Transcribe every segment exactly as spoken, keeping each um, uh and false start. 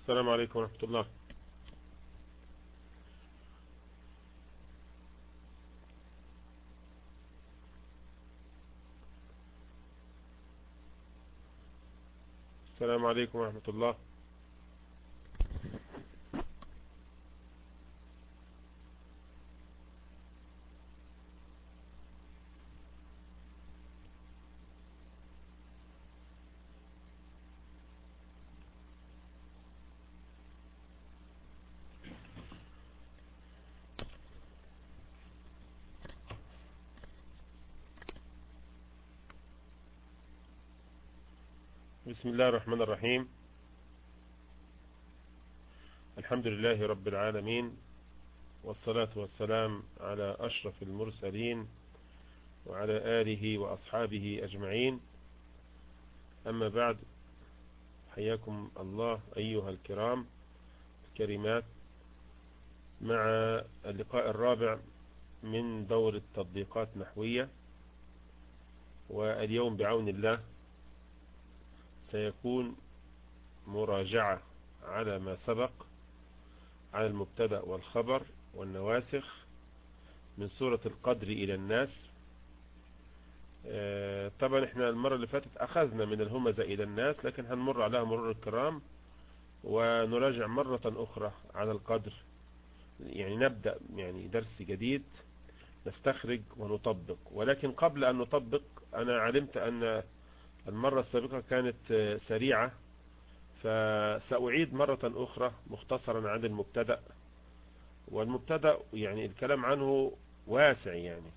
السلام عليكم ورحمة الله. السلام عليكم ورحمة الله. بسم الله الرحمن الرحيم. الحمد لله رب العالمين، والصلاة والسلام على أشرف المرسلين وعلى آله وأصحابه أجمعين. أما بعد، حياكم الله أيها الكرام الكريمات مع اللقاء الرابع من دورة تطبيقات نحوية. واليوم بعون الله سيكون مراجعة على ما سبق على المبتدأ والخبر والنواسخ من سورة القدر إلى الناس. طبعا احنا المرة اللي فاتت أخذنا من الهمزة إلى الناس، لكن هنمر عليها مرور الكرام ونراجع مرة أخرى على القدر، يعني نبدأ يعني درس جديد نستخرج ونطبق. ولكن قبل أن نطبق أنا علمت أن المرة السابقة كانت سريعة، فسأعيد مرة أخرى مختصرا عن المبتدأ. والمبتدأ يعني الكلام عنه واسع، يعني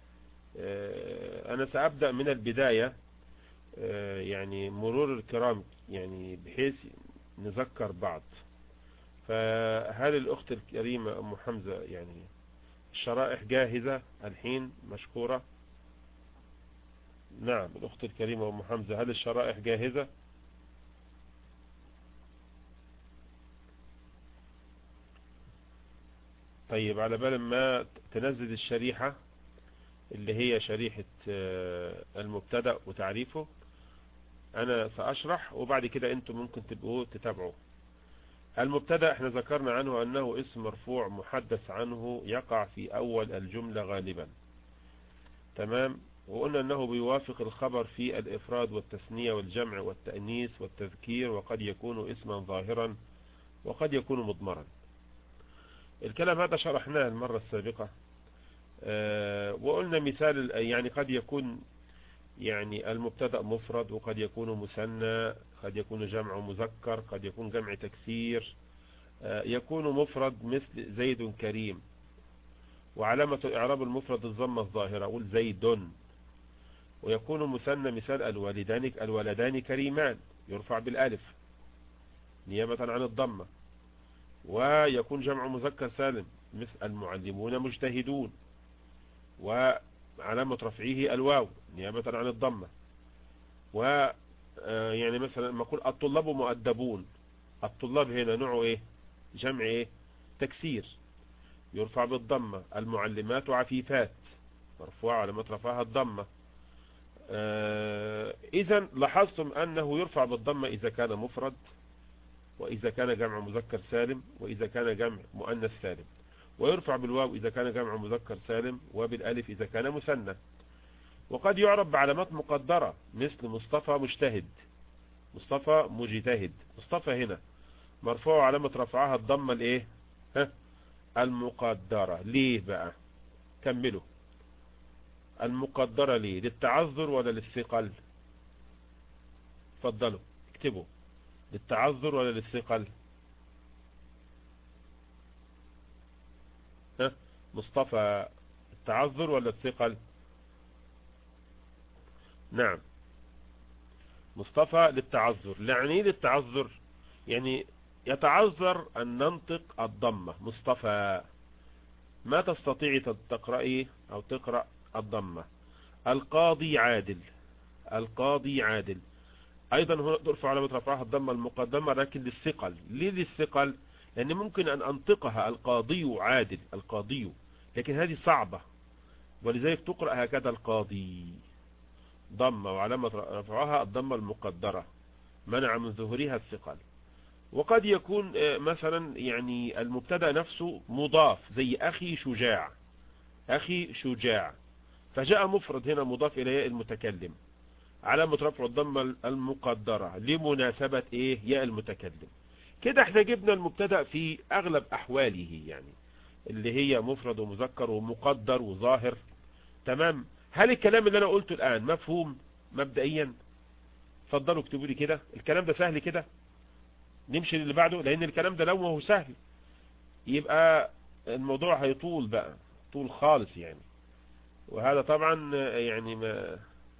أنا سأبدأ من البداية، يعني مرور الكرام يعني بحيث نذكر بعض. فهل الأخت الكريمة أم حمزة يعني الشرائح جاهزة الحين؟ مشكورة. نعم الأخت الكريمة أم حمزة، هل الشرائح جاهزة؟ طيب، على بال ما تنزل الشريحة اللي هي شريحة المبتدأ وتعريفه، أنا سأشرح وبعد كده أنتم ممكن تبقوا تتابعوا. المبتدأ احنا ذكرنا عنه أنه اسم مرفوع محدث عنه يقع في أول الجملة غالبا، تمام. وقلنا أنه بيوافق الخبر في الإفراد والتثنية والجمع والتأنيث والتذكير، وقد يكون اسما ظاهرا وقد يكون مضمرا. الكلام هذا شرحناه المرة السابقة، أه وقلنا مثال يعني قد يكون يعني المبتدأ مفرد، وقد يكون مثنى، قد يكون جمع مذكر، قد يكون جمع تكسير. أه يكون مفرد مثل زيد كريم، وعلامة إعراب المفرد الضمة الظاهرة، أقول زيد. ويكون مثنى مثال الوالدان الولدان كريمان، يرفع بالالف نيابة عن الضمة. ويكون جمع مذكر سالم مثل المعلمون مجتهدون، وعلامة رفعه الواو نيابة عن الضمة. و يعني مثلا لما اقول الطلاب مؤدبون، الطلاب هنا نوعه ايه؟ جمع ايه؟ تكسير، يرفع بالضمة. المعلمات عفيفات، مرفوع علامة رفعها الضمة. اذا لاحظتم انه يرفع بالضمة اذا كان مفرد، واذا كان جمع مذكر سالم، واذا كان جمع مؤنث سالم، ويرفع بالواو اذا كان جمع مذكر سالم، وبالالف اذا كان مثنى. وقد يعرب بعلامات مقدرة مثل مصطفى مجتهد، مصطفى مجتهد. مصطفى هنا مرفوع علامة رفعها الضمة الايه؟ ها المقدرة. ليه بقى؟ كملوا. المقدرة ليه؟ للتعذر ولا للثقل؟ اتفضلوا اكتبوا، للتعذر ولا للثقل؟ ها مصطفى التعذر ولا الثقل؟ نعم مصطفى للتعذر. يعني للتعذر يعني يتعذر أن ننطق الضمة. مصطفى ما تستطيعي تقرأي أو تقرأ الضمة. القاضي عادل، القاضي عادل أيضا هنا ترفع علامة رفعها الضمة المقدمة، لكن للثقل. ليه للثقل؟ لأن ممكن أن أنطقها القاضي عادل، القاضي، لكن هذه صعبة، ولذلك تقرأ هكذا القاضي ضمة، وعلامة رفعها الضمة المقدرة منع من ظهورها الثقل. وقد يكون مثلا يعني المبتدأ نفسه مضاف زي أخي شجاع، أخي شجاع، فجاء مفرد هنا مضاف إلى ياء المتكلم علامة رفع الضمة المقدرة لمناسبة إيه ياء المتكلم. كده احنا جبنا المبتدأ في أغلب أحواله، يعني اللي هي مفرد ومذكر ومقدر وظاهر. تمام. هل الكلام اللي أنا قلته الآن مفهوم مبدئيا؟ اتفضلوا اكتبوا لي كده الكلام ده سهل كده. نمشي للي بعده، لأن الكلام ده لو ما هو سهل يبقى الموضوع هيطول بقى، طول خالص يعني، وهذا طبعا يعني ما.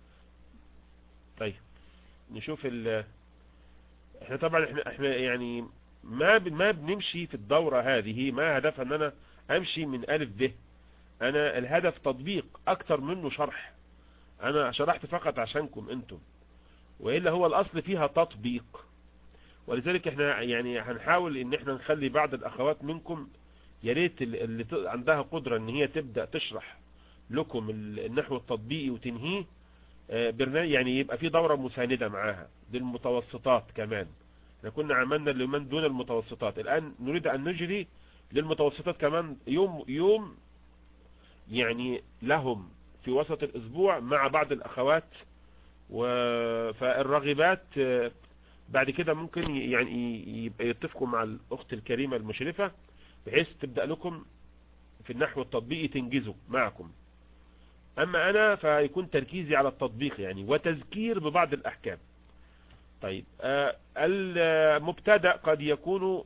طيب نشوف ال احنا طبعا احنا احنا يعني ما ب... ما بنمشي في الدورة هذه، ما هدفها ان انا امشي من الف ب، انا الهدف تطبيق اكتر منه شرح. انا شرحت فقط عشانكم انتم، وإلا هو الاصل فيها تطبيق. ولذلك احنا يعني هنحاول ان احنا نخلي بعض الاخوات منكم يا ريت اللي عندها قدرة ان هي تبدأ تشرح لكم النحو التطبيقي وتنهيه برنامج، يعني يبقى في دورة مساندة معاها للمتوسطات كمان. احنا كنا عملنا لمن دون المتوسطات، الآن نريد أن نجري للمتوسطات كمان يوم يوم يعني لهم في وسط الأسبوع مع بعض الأخوات. فالراغبات بعد كده ممكن يعني يبقى يتفقوا مع الأخت الكريمة المشرفة بحيث تبدأ لكم في النحو التطبيقي تنجزوا معكم. أما أنا فيكون تركيزي على التطبيق يعني وتذكير ببعض الأحكام. طيب آه المبتدأ قد يكون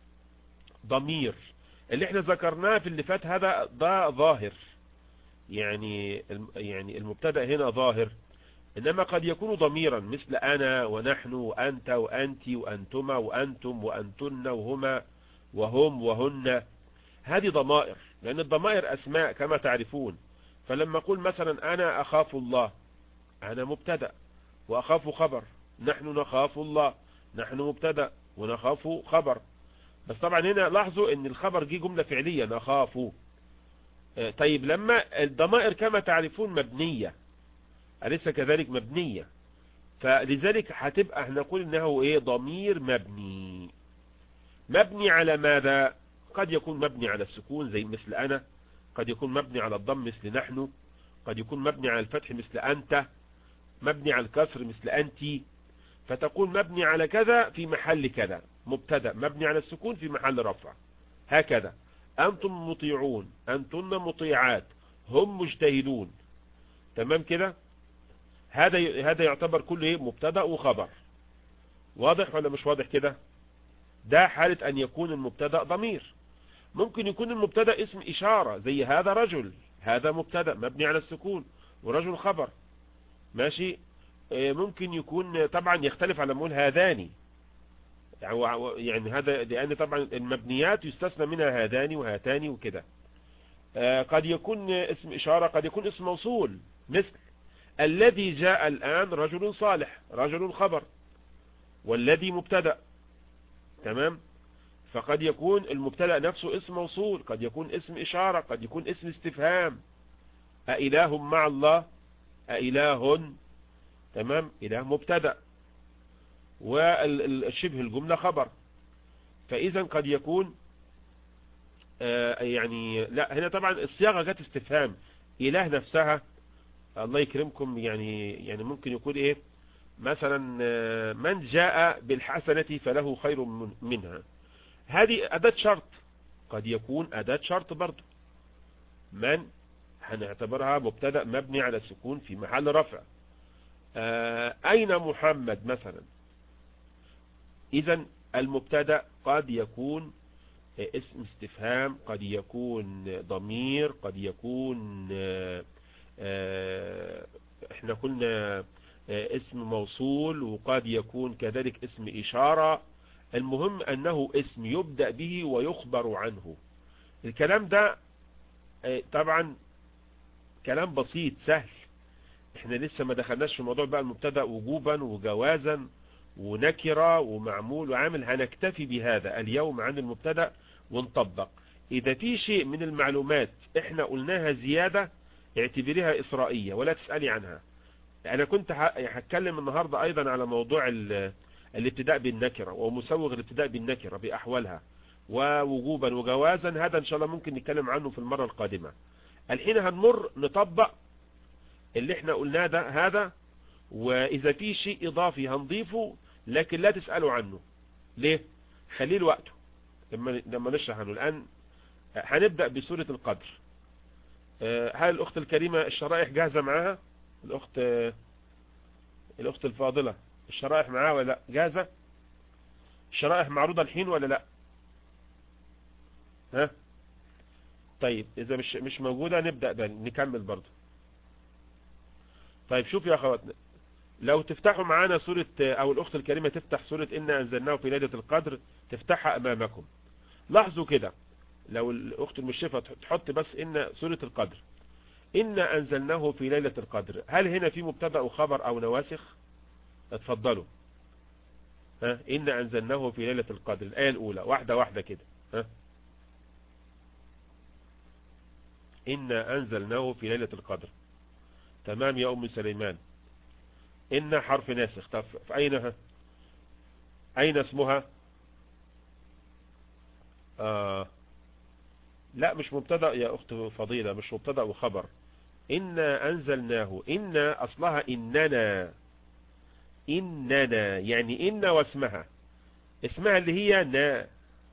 ضمير، اللي احنا ذكرناه في اللي فات هذا ده ظاهر، يعني يعني المبتدأ هنا ظاهر، إنما قد يكون ضميرا مثل أنا ونحن وأنت وأنت وأنتما وأنتم وأنتن وهما وهم وهن. هذه ضمائر، لأن الضمائر أسماء كما تعرفون. فلما أقول مثلا أنا أخاف الله، أنا مبتدأ وأخاف خبر، نحن نخاف الله، نحن مبتدأ ونخاف خبر. بس طبعا هنا لاحظوا ان الخبر جه جملة فعلية نخاف. طيب لما الضمائر كما تعرفون مبنية، أليس كذلك مبنية؟ فلذلك هتبقى هنقول انه ايه ضمير مبني. مبني على ماذا؟ قد يكون مبني على السكون زي مثل أنا، قد يكون مبني على الضم مثل نحن، قد يكون مبني على الفتح مثل أنت، مبني على الكسر مثل أنت. فتقول مبني على كذا في محل كذا، مبتدأ مبني على السكون في محل رفع، هكذا. أنتم مطيعون، أنتن مطيعات، هم مجتهدون. تمام كده؟ هذا هذا يعتبر كله مبتدأ وخبر. واضح ولا مش واضح كده؟ ده حالة أن يكون المبتدأ ضمير. ممكن يكون المبتدأ اسم إشارة زي هذا رجل، هذا مبتدأ مبني على السكون ورجل خبر، ماشي. ممكن يكون طبعا يختلف على مقول هذان، يعني هذا لأن طبعا المبنيات يستثنى منها هذان وهاتان وكده. قد يكون اسم إشارة، قد يكون اسم موصول مثل الذي جاء الآن رجل صالح، رجل خبر والذي مبتدأ. تمام. فقد يكون المبتدأ نفسه اسم موصول، قد يكون اسم إشارة، قد يكون اسم استفهام. أإله مع الله، أإله. تمام. إله مبتدأ والشبه الجملة خبر. فإذا قد يكون آه يعني لا، هنا طبعا الصياغة جت استفهام. إله نفسها الله يكرمكم يعني يعني ممكن يقول إيه مثلا آه من جاء بالحسنة فله خير منها. هذه أداة شرط، قد يكون أداة شرط برضو. من هنعتبرها مبتدأ مبني على السكون في محل رفع. آه أين محمد مثلا. إذن المبتدأ قد يكون اسم استفهام، قد يكون ضمير، قد يكون آه آه احنا قلنا آه اسم موصول، وقد يكون كذلك اسم إشارة. المهم أنه اسم يبدأ به ويخبر عنه. الكلام ده آه طبعا كلام بسيط سهل، احنا لسه ما دخلناش في موضوع بقى المبتدأ وجوبا وجوازا ونكرة ومعمول وعامل. هنكتفي بهذا اليوم عن المبتدأ ونطبق. إذا في شيء من المعلومات احنا قلناها زيادة اعتبريها إسرائية ولا تسألي عنها. أنا كنت هتكلم النهاردة أيضا على موضوع الابتداء بالنكرة ومسوغ الابتداء بالنكرة بأحوالها ووجوبا وجوازا، هذا إن شاء الله ممكن نتكلم عنه في المرة القادمة. الحين هنمر نطبق اللي احنا قلناه ده هذا، وإذا في شيء إضافي هنضيفه لكن لا تسألوا عنه. ليه؟ خليه لوقته لما لما نشرح عنه. الآن هنبدأ بسورة القدر. هل الأخت الكريمة الشرائح جاهزة معاها؟ الأخت الأخت الفاضلة الشرائح معاها ولا لا؟ جاهزة؟ الشرائح معروضة الحين ولا لا؟ ها؟ طيب إذا مش مش موجودة نبدأ بقى نكمل برضه. طيب شوف يا أخواتنا، لو تفتحوا معانا سورة، أو الأخت الكريمة تفتح سورة إنا أنزلناه في ليلة القدر، تفتحها أمامكم. لاحظوا كده، لو الأخت المشرفة تحط بس إن سورة القدر، إنا أنزلناه في ليلة القدر، هل هنا في مبتدأ وخبر أو نواسخ؟ اتفضلوا. ها، إنا أنزلناه في ليلة القدر، الآية الأولى، واحدة واحدة كده. ها، إنا أنزلناه في ليلة القدر. تمام يا أم سليمان. إن حرف ناسخ. طب في أين ها؟ أين اسمها؟ آه لا مش مبتدأ يا أخت فضيلة، مش مبتدأ وخبر. إنا أنزلناه، إن أصلها إننا، إننا يعني إن واسمها، اسمها اللي هي نا،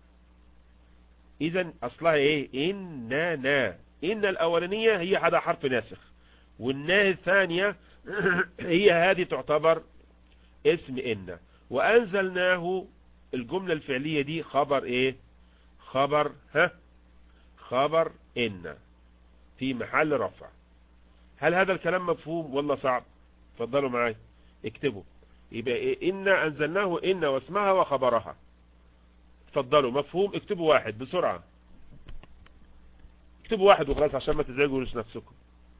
إذن أصلها إيه؟ إننا. إن الأولانية هي هذا حرف ناسخ، والنا الثانية هي هذه تعتبر اسم إن. وأنزلناه الجملة الفعلية دي خبر إيه؟ خبر ها؟ خبر إن في محل رفع. هل هذا الكلام مفهوم ولا صعب؟ اتفضلوا معاي اكتبوا. يبقى إيه؟ إن أنزلناه إن واسمها وخبرها. اتفضلوا، مفهوم؟ اكتبوا واحد بسرعة، اكتبوا واحد وخلاص عشان ما تزعجوا نفسكم.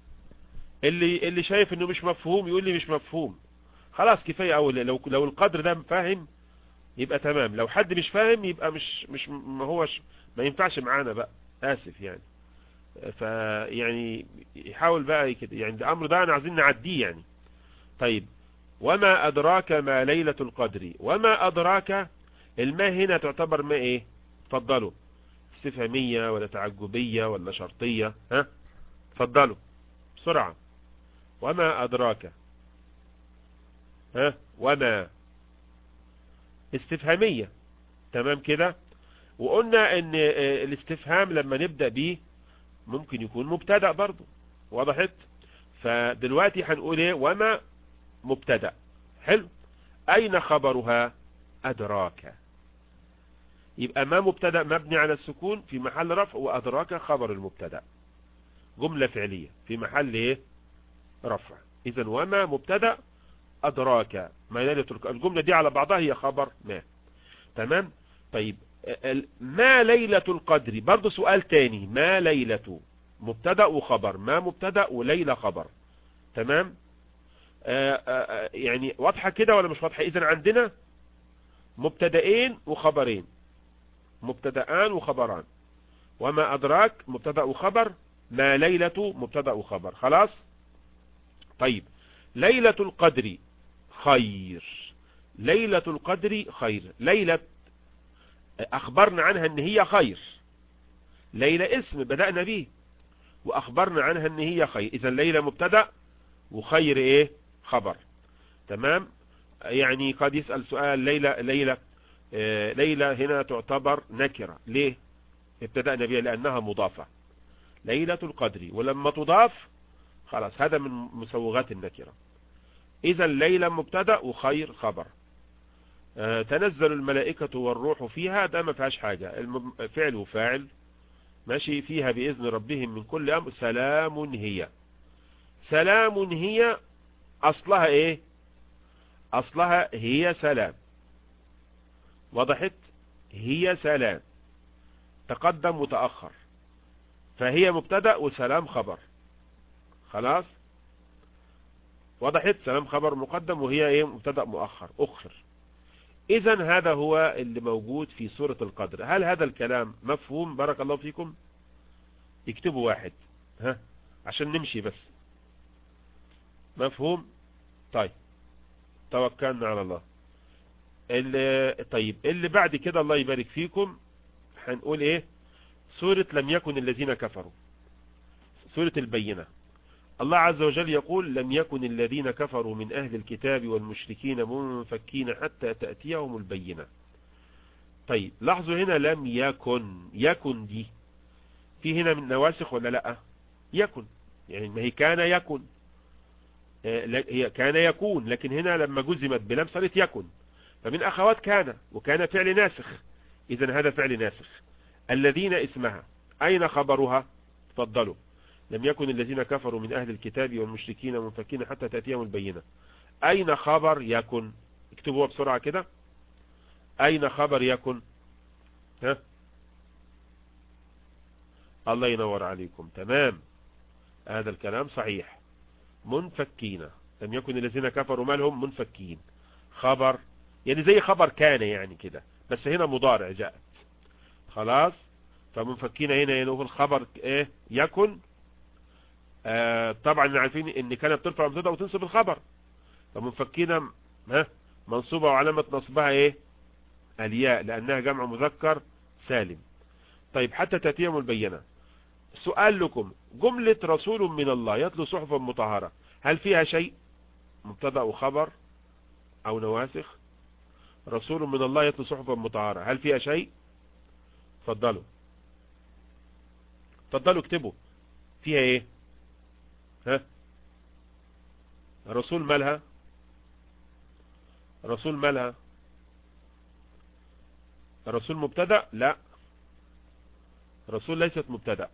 اللي اللي شايف انه مش مفهوم يقول لي مش مفهوم، خلاص كفاية. أول لو لو القدر ده فاهم يبقى تمام، لو حد مش فاهم يبقى مش مش ما هوش ما ينفعش معانا بقى، آسف يعني. فيعني يحاول بقى كده، يعني الأمر ده أنا عايزين نعديه يعني. طيب، وما أدراك ما ليلة القدر. وما أدراك، الماء هنا تعتبر ما إيه؟ اتفضلوا، استفهامية ولا تعجبية ولا شرطية؟ ها، اتفضلوا بسرعة. وما أدراك، ها، وما استفهامية. تمام كده. وقلنا ان الاستفهام لما نبدأ بيه ممكن يكون مبتدأ برضو، وضحت؟ فدلوقتي هنقول ايه؟ وما مبتدأ. حلو. اين خبرها؟ ادراك. يبقى ما مبتدأ مبني على السكون في محل رفع، وادراك خبر المبتدأ، جملة فعلية في محل ايه؟ رفع. اذا وما مبتدأ، ادراك ما ليلة القدر، الجملة دي على بعضها هي خبر ما. تمام. طيب، ما ليلة القدر برضو سؤال تاني. ما ليلة مبتدأ وخبر، ما مبتدأ وليلة خبر. تمام. آآ آآ يعني واضحة كده ولا مش واضحة؟ اذا عندنا مبتدئين وخبرين، مبتدأان وخبران. وما أدراك مبتدأ وخبر، ما ليلة مبتدأ وخبر. خلاص. طيب، ليلة القدر خير. ليلة القدر خير. ليلة أخبرنا عنها أن هي خير، ليلة اسم بدأنا به وأخبرنا عنها أن هي خير، إذا ليلة مبتدأ وخير إيه؟ خبر. تمام. يعني قد يسأل سؤال، ليلة ليلة آه ليلة هنا تعتبر نكرة، ليه ابتدأنا بها؟ لأنها مضافة، ليلة القدر، ولما تضاف خلاص هذا من مسوغات النكرة. إذا ليلة مبتدأ وخير خبر. آه تنزل الملائكة والروح فيها، ده ما فيهاش حاجة، فعل وفاعل ماشي. فيها بإذن ربهم من كل أمر، سلام هي. سلام هي أصلها إيه؟ أصلها هي سلام، وضحت؟ هي سلام، تقدم وتأخر، فهي مبتدأ وسلام خبر. خلاص، وضحت؟ سلام خبر مقدم وهي ايه؟ مبتدأ مؤخر أخر. إذن هذا هو اللي موجود في سورة القدر. هل هذا الكلام مفهوم؟ بارك الله فيكم. يكتبوا واحد ها عشان نمشي بس. مفهوم؟ طيب، توكلنا على الله. اللي طيب اللي بعد كده الله يبارك فيكم هنقول ايه؟ سورة لم يكن الذين كفروا، سورة البينة. الله عز وجل يقول لم يكن الذين كفروا من أهل الكتاب والمشركين منفكين حتى تأتيهم البينة. طيب لاحظوا هنا لم يكن، يكن دي في هنا من نواسخ ولا لا؟ يكن يعني ما هي كان يكن، هي كان يكون، لكن هنا لما جزمت بلم صارت يكن، فمن أخوات كان، وكان فعل ناسخ، إذن هذا فعل ناسخ. الذين اسمها أين خبرها؟ تفضلوا. لم يكن الذين كفروا من أهل الكتاب والمشركين منفكين حتى تأتيهم البينة. أين خبر يكن؟ اكتبوها بسرعة كده. أين خبر يكن؟ ها؟ الله ينور عليكم، تمام، هذا الكلام صحيح. منفكين، لم يكن الذين كفروا مالهم منفكين، خبر يعني زي خبر كان يعني كده، بس هنا مضارع جاءت خلاص. فمنفكين هنا ينوه الخبر ايه؟ يكن. آه طبعا عارفين ان كانت بترفع المبتدا وتنصب الخبر، فمنفكين ها منصوبة وعلامة نصبها ايه؟ الياء، لانها جمع مذكر سالم. طيب حتى تأتيهم البينة. سؤال لكم، جملة رسول من الله يتلو صحفا مطهرة هل فيها شيء؟ مبتدا وخبر او نواسخ. رسول من الله يتلو صحفا مطهرة هل فيها شيء؟ تفضلوا تفضلوا اكتبوا فيها ايه؟ ها؟ رسول مالها؟ رسول مالها؟ رسول مبتدا؟ لا، رسول ليست مبتدا.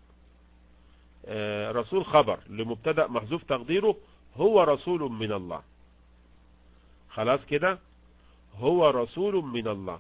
آه رسول خبر لمبتدا محذوف تقديره هو رسول من الله. خلاص كده، هو رسول من الله،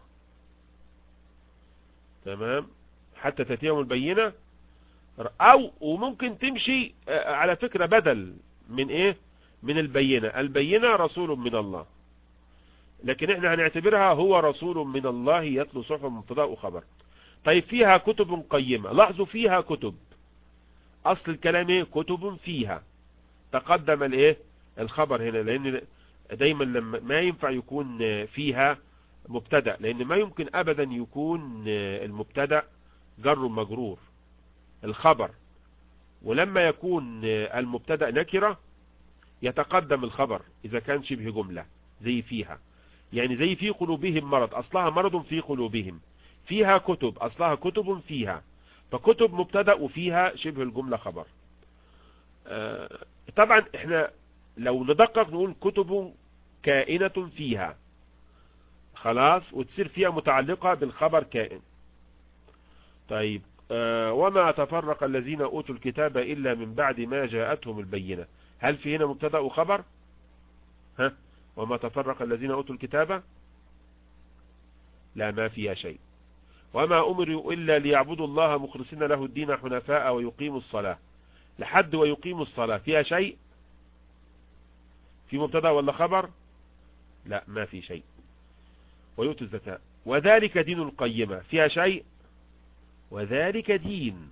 تمام. حتى تأتيهم البينة، او وممكن تمشي على فكرة بدل من ايه؟ من البينة. البينة رسول من الله، لكن احنا هنعتبرها هو رسول من الله يتلو صحفا مبتدا وخبر. طيب فيها كتب قيمة، لاحظوا فيها كتب، اصل الكلام ايه؟ كتب فيها، تقدم الايه؟ الخبر هنا، لان دايما لما ما ينفع يكون فيها مبتدا، لان ما يمكن ابدا يكون المبتدا جر مجرور الخبر، ولما يكون المبتدا نكرة يتقدم الخبر اذا كان شبه جملة زي فيها. يعني زي في قلوبهم مرض، اصلها مرض في قلوبهم. فيها كتب، اصلها كتب فيها، فكتب مبتدا وفيها شبه الجملة خبر. آه طبعا احنا لو ندقق نقول كتب كائنة فيها، خلاص، وتصير فيها متعلقة بالخبر كائن. طيب آه وما تفرق الذين اوتوا الكتاب الا من بعد ما جاءتهم البينة هل في هنا مبتدا وخبر؟ ها؟ وما تفرق الذين اوتوا الكتاب، لا ما فيها شيء. وما امروا الا ليعبدوا الله مخلصين له الدين حنفاء ويقيموا الصلاة، لحد ويقيموا الصلاة فيها شيء؟ في مبتدا ولا خبر؟ لا ما في شيء. ويؤتوا الزكاة وذلك دين القيمة فيها شيء؟ وذلك دين،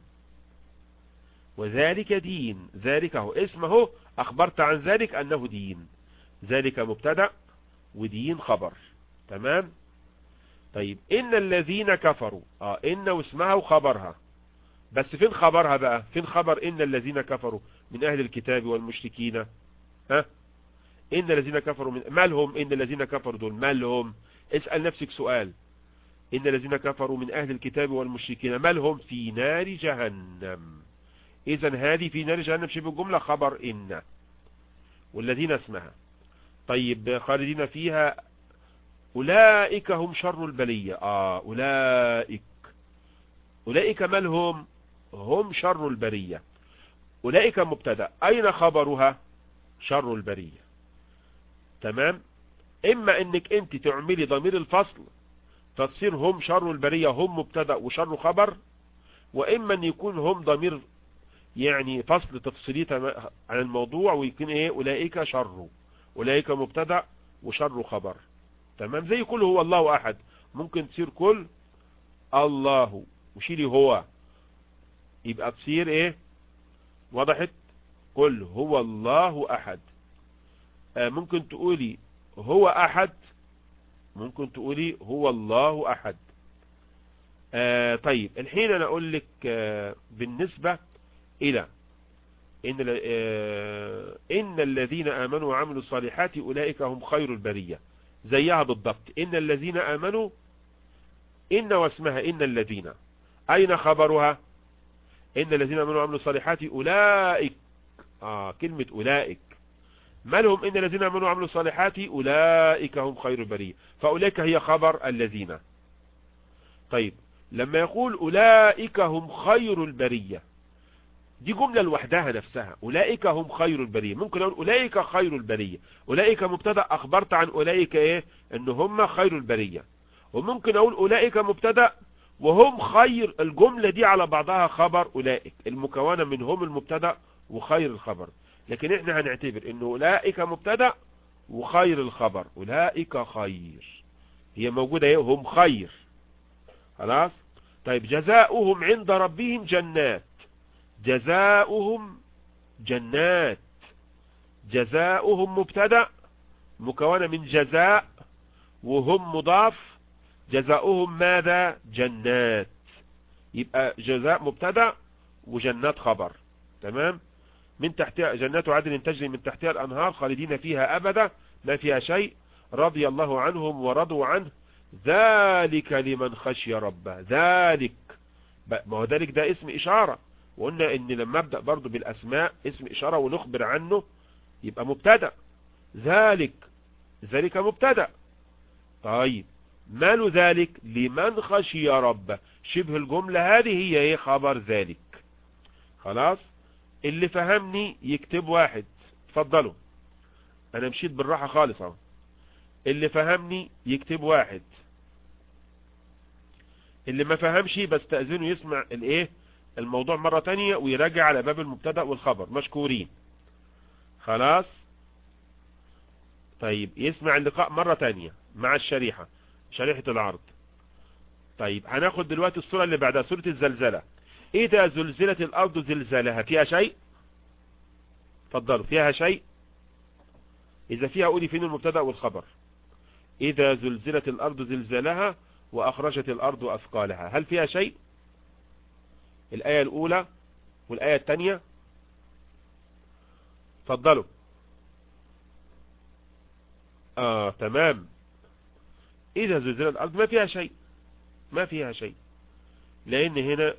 وذلك دين، ذلك هو اسمه، اخبرت عن ذلك انه دين، ذلك مبتدا ودين خبر، تمام. طيب ان الذين كفروا، اه ان واسمها وخبرها، بس فين خبرها بقى؟ فين خبر ان الذين كفروا من اهل الكتاب والمشركين؟ ها؟ ان الذين كفروا من مالهم؟ ان الذين كفروا دول مالهم؟ اسأل نفسك سؤال، ان الذين كفروا من اهل الكتاب والمشركين مالهم؟ في نار جهنم. اذا هذه في نار جهنم شبه الجملة خبر ان، والذين اسمها. طيب خالدين فيها، اولئك هم شر البلية. اه اولئك، اولئك مالهم؟ هم شر البرية. اولئك مبتدا، اين خبرها؟ شر البرية، تمام. اما انك انت تعملي ضمير الفصل فتصير هم شر البرية هم مبتدا وشر خبر، واما ان يكون هم ضمير يعني فصل تفصيلي عن الموضوع ويكون ايه؟ اولئك شر، اولئك مبتدا وشر خبر، تمام. زي كل هو الله احد، ممكن تصير كل الله وشيلي هو، يبقى تصير ايه؟ وضحت؟ قل هو الله احد. آه ممكن تقولي هو احد ممكن تقولي هو الله أحد. آه طيب الحين أنا أقول لك آه بالنسبة إلى إن, آه إن الذين آمنوا وعملوا الصالحات أولئك هم خير البرية، زيها بالضبط. إن الذين آمنوا، إن واسمها إن الذين، أين خبرها؟ إن الذين آمنوا وعملوا الصالحات أولئك، آه كلمة أولئك ما لهم؟ إن الذين آمنوا وعملوا الصالحات أولئك هم خير البرية، فأولئك هي خبر الذين. طيب لما يقول أولئك هم خير البرية، دي جملة لوحدها نفسها، أولئك هم خير البرية. ممكن أقول أولئك خير البرية، أولئك مبتدأ أخبرت عن أولئك إيه؟ إن هم خير البرية. وممكن أقول أولئك مبتدأ وهم خير، الجملة دي على بعضها خبر أولئك المكونة من هم المبتدأ وخير الخبر. لكن احنا هنعتبر إن أولئك مبتدأ وخير الخبر، أولئك خير، هي موجودة ايه؟ هم خير. خلاص. طيب جزاؤهم عند ربهم جنات، جزاؤهم جنات، جزاؤهم مبتدأ مكونة من جزاء وهم مضاف، جزاؤهم ماذا؟ جنات. يبقى جزاء مبتدأ وجنات خبر. تمام. من تحتها جنات عدن تجري من تحتها الأنهار خالدين فيها أبدا ما فيها شيء، رضي الله عنهم ورضوا عنه، ذلك لمن خشي ربه. ذلك، ما هو ذلك ده اسم إشارة، وقلنا ان لما ابدأ برضو بالاسماء اسم اشارة ونخبر عنه يبقى مبتدأ. ذلك، ذلك مبتدأ. طيب ماله ذلك؟ لمن خشي ربه، شبه الجملة هذه هي ايه؟ خبر ذلك. خلاص. اللي فهمني يكتب واحد، اتفضلوا، انا مشيت بالراحة خالص اهو. اللي فهمني يكتب واحد، اللي ما فهمش بستأذنه يسمع الايه الموضوع مرة تانية ويراجع على باب المبتدأ والخبر، مشكورين. خلاص. طيب يسمع اللقاء مرة تانية مع الشريحة، شريحة العرض. طيب هناخد دلوقتي الصورة اللي بعدها، صورة الزلزلة. إذا زلزلت الأرض زلزالها، فيها شيء؟ اتفضلوا، فيها شيء؟ إذا فيها قولي فين المبتدأ والخبر. إذا زلزلت الأرض زلزالها وأخرجت الأرض أثقالها، هل فيها شيء؟ الآية الأولى والآية الثانية، اتفضلوا. آه تمام. إذا زلزلت الأرض ما فيها شيء، ما فيها شيء، لأن هنا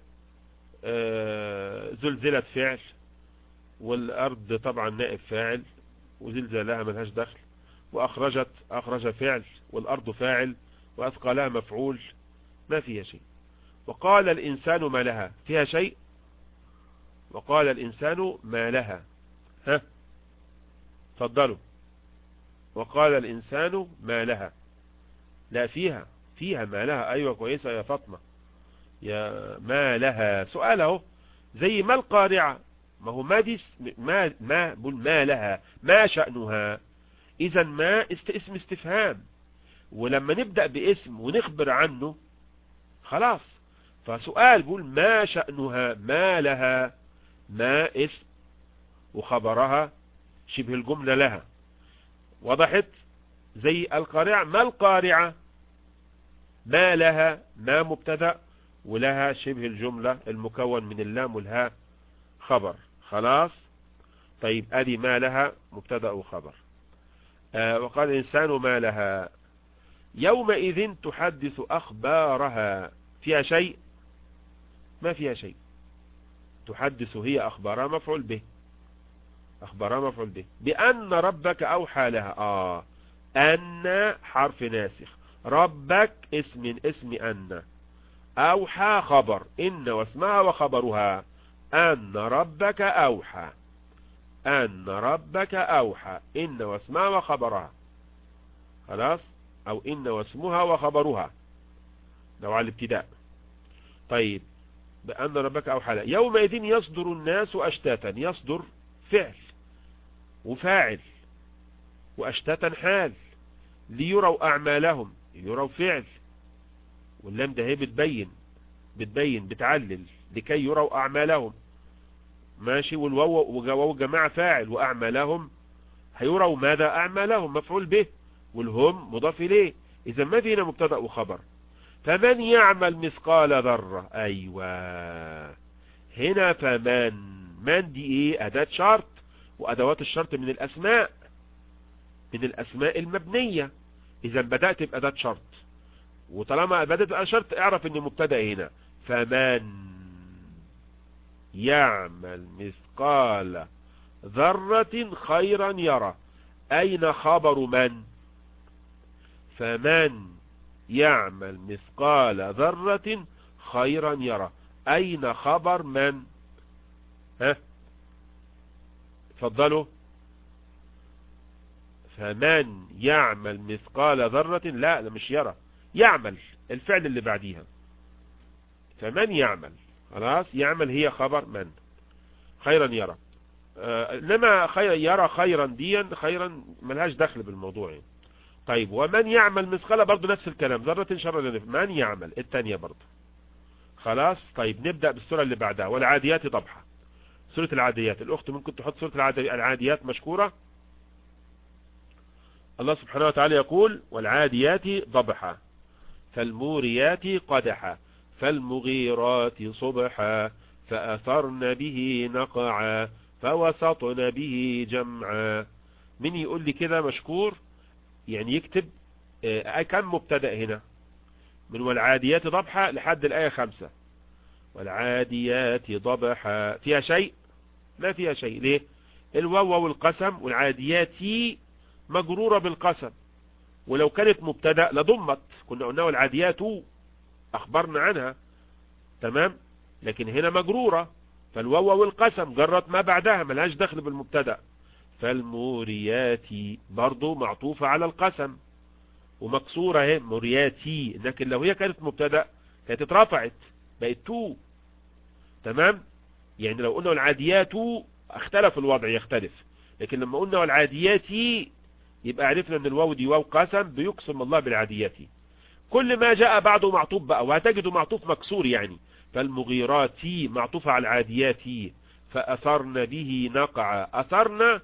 آه زلزلت فعل، والأرض طبعا نائب فاعل، وزلزالها ملهاش دخل، وأخرجت أخرج فعل، والأرض فاعل، وأثقالها مفعول، ما فيها شيء. وقال الإنسان ما لها، فيها شيء؟ وقال الإنسان ما لها، ها تفضلوا. وقال الإنسان ما لها، لا فيها، فيها ما لها. أيوة كويسة يا فاطمة، يا ما لها سؤال اهو، زي ما القارعة، ما هو ما دي ما ما بقول ما لها، ما شأنها. إذا ما اسم استفهام، ولما نبدأ باسم ونخبر عنه خلاص، فسؤال بقول ما شأنها، ما لها، ما اسم وخبرها شبه الجملة لها، وضحت؟ زي القارعة، ما القارعة، ما لها، ما مبتدأ ولها شبه الجملة المكون من اللام والهاء خبر. خلاص. طيب ادي ما لها مبتدأ وخبر. آه وقال الإنسان ما لها يومئذ تحدث أخبارها، فيها شيء؟ ما فيها شيء. تحدث هي أخبارها مفعول به، أخبارها مفعول به. بأن ربك أوحى لها، آه أن حرف ناسخ، ربك اسم اسم أن، أوحى خبر إن واسمها وخبرها، أن ربك أوحى، أن ربك أوحى، إن واسمها وخبرها. خلاص. أو إن واسمها وخبرها لو على الابتداء. طيب بأن ربك أوحى لها يومئذ يصدر الناس أشتاتا، يصدر فعل وفاعل، وأشتاتا حال، ليروا أعمالهم، يروا فعل، واللام ده هي بتبين بتبين بتعلل لكي يروا أعمالهم، ماشي. والواو جماعة فاعل، وأعمالهم هيروا ماذا؟ أعمالهم مفعول به، والهم مضاف إليه، إذا ما في هنا مبتدأ وخبر. فمن يعمل مثقال ذرة، أيوة هنا فمن، من دي ايه؟ أداة شرط، وأدوات الشرط من الأسماء، من الأسماء المبنية. إذا بدأت بأداة شرط، وطالما بدأت بأداة شرط اعرف ان مبتدأ هنا. فمن يعمل مثقال ذرة خيرا يرى. أين خبر من؟ فمن يعمل مثقال ذرة خيرا يرى. أين خبر من؟ ها تفضلوا. فمن يعمل مثقال ذرة، لا ده مش يرى، يعمل الفعل اللي بعديها. فمن يعمل، خلاص يعمل هي خبر من، خيرا يرى. آه انما خير يرى خيرا ديا، خيرا ملهاش دخل بالموضوع يعني. طيب ومن يعمل مثقال برضو نفس الكلام، ذرة شرا لنفسه، من يعمل الثانية برضو. خلاص طيب نبدأ بالسورة اللي بعدها، والعاديات ضبحا. سورة العاديات، الأخت ممكن تحط سورة العاديات مشكورة. الله سبحانه وتعالى يقول والعاديات ضبحا فالموريات قدحا فالمغيرات صبحا فأثرن به نقعا فوسطن به جمعا. من يقول لي كده مشكور؟ يعني يكتب آه كم مبتدأ هنا من والعاديات ضبحا لحد الآية خمسة. والعاديات ضبحا فيها شيء؟ ما فيها شيء. ليه؟ الواو والقسم، والعاديات مجرورة بالقسم، ولو كانت مبتدأ لضمت، كنا قلنا والعاديات أخبرنا عنها، تمام. لكن هنا مجرورة، فالواو والقسم جرت ما بعدها، ملهاش دخل بالمبتدأ. فالموريات برضو معطوفة على القسم ومكسورة اهي مورياتي، لكن لو هي كانت مبتدأ كانت اترفعت بقت تو، تمام. يعني لو قلنا والعاديات اختلف الوضع، يختلف. لكن لما قلنا والعاديات يبقى عرفنا ان الواو دي واو قسم بيقسم الله بالعاديات. كل ما جاء بعده معطوف بقى، وهتجده معطوف مكسور يعني. فالمغيرات معطوفة على العاديات. فأثرن به نقع، أثرنا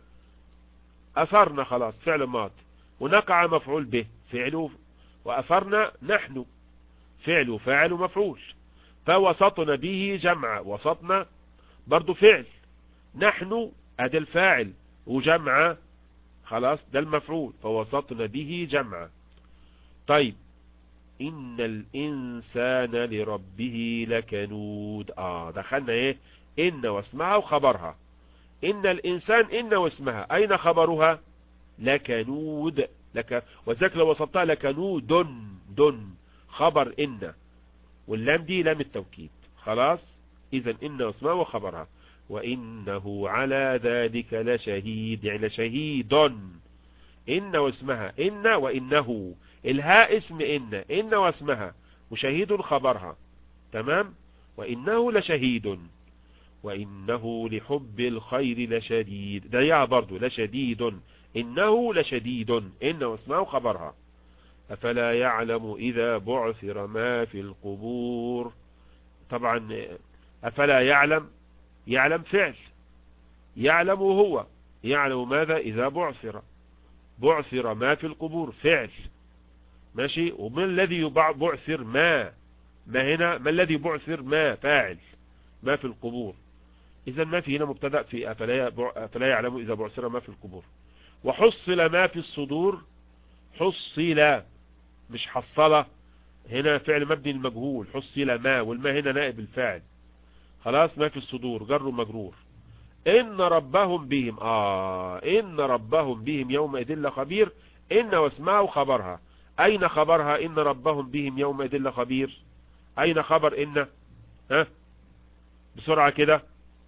أثرنا خلاص فعل ماض، ونقع مفعول به فعله، وأثرنا نحن فعل وفاعل ومفعول. فوسطنا به جمع، وسطنا برضو فعل، نحن ادي الفاعل، وجمع خلاص ده المفعول. فوسطنا به جمع. طيب إن الإنسان لربه لكنود. آه دخلنا إيه؟ إن واسمها وخبرها. إن الإنسان إن واسمها، أين خبرها؟ لكنود. لك وذلك لو وصلتها لكنود دن خبر إن، واللام دي لام التوكيد. خلاص إذا إن واسمها وخبرها. وإنه على ذلك لشهيد، يعني لشهيد. إن واسمها إن، وإنه الهاء اسم إن، إن واسمها، وشهيد خبرها، تمام. وإنه لشهيد، وإنه لحب الخير لشديد، ده يا برضو لشديد، إنه لشديد، إن واسمها خبرها. أفلا يعلم إذا بعثر ما في القبور. طبعا أفلا يعلم، يعلم فعل، يعلم هو، يعلم ماذا؟ إذا بعثر، بعثر ما في القبور فعل، ماشي. ومن الذي بعثر ما، ما هنا ما الذي بعثر؟ ما فاعل، ما في القبور. إذا ما في هنا مبتدأ في أفلا, أفلا يعلم إذا بعثر ما في القبور. وحصل ما في الصدور، حصل مش حصل، هنا فعل مبني المجهول، حصل ما، والما هنا نائب الفاعل. خلاص ما في الصدور جر مجرور. إن ربهم بهم، آه إن ربهم بهم يومئذ لخبير، إن واسمها وخبرها. أين خبرها؟ إن ربهم بهم يومئذ لخبير. أين خبر إن؟ ها بسرعة كده،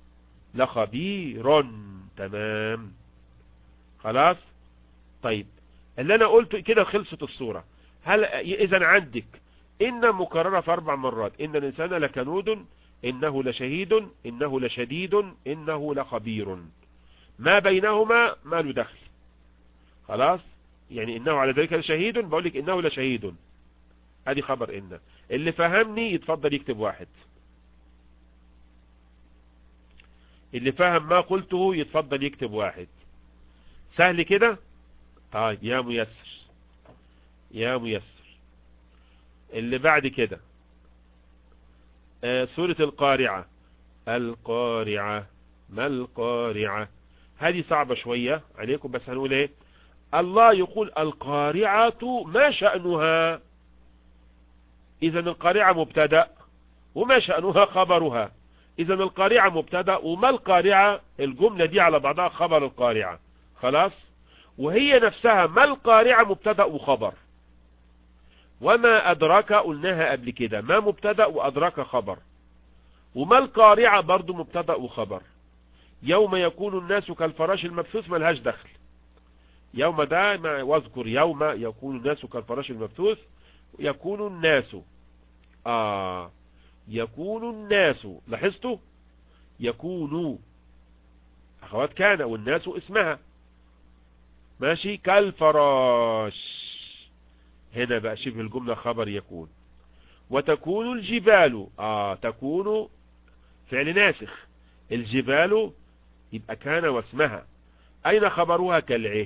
لخبير، تمام. خلاص طيب اللي أنا قلته كده خلصت الصورة. هل إذا عندك إن مكررة في أربع مرات، إن الإنسان لكنود، إنه لشهيد، إنه لشديد، إنه لخبير. ما بينهما ما له دخل. خلاص يعني إنه على ذلك لشهيد، بقول لك إنه لشهيد، ادي خبر إن. اللي فهمني يتفضل يكتب واحد، اللي فهم ما قلته يتفضل يكتب واحد. سهل كده. طيب يا ميسر، يا ميسر اللي بعد كده آه سورة القارعة. القارعة، ما القارعة؟ هذه صعبة شوية عليكم، بس هنقول ايه؟ الله يقول القارعة ما شأنها. اذا القارعة مبتدأ وما شأنها خبرها. اذا القارعة مبتدأ وما القارعة، الجملة دي على بعضها خبر القارعة. خلاص. وهي نفسها ما القارعة مبتدأ وخبر. وما أدراك قلناها قبل كده، ما مبتدأ وأدراك خبر. وما القارعة برضو مبتدأ وخبر. يوم يكون الناس كالفراش المبثوث ملهاش دخل. يوم ده ما واذكر يوم يكون الناس كالفراش المبثوث. يكون الناس آه يكون الناس، لاحظتوا؟ يكون أخوات كان، والناس اسمها ماشي كالفراش. هنا بقى شبه الجملة خبر يكون. وتكون الجبال آه تكون فعل ناسخ. الجبال يبقى كان واسمها. أين خبرها؟ كالعهد.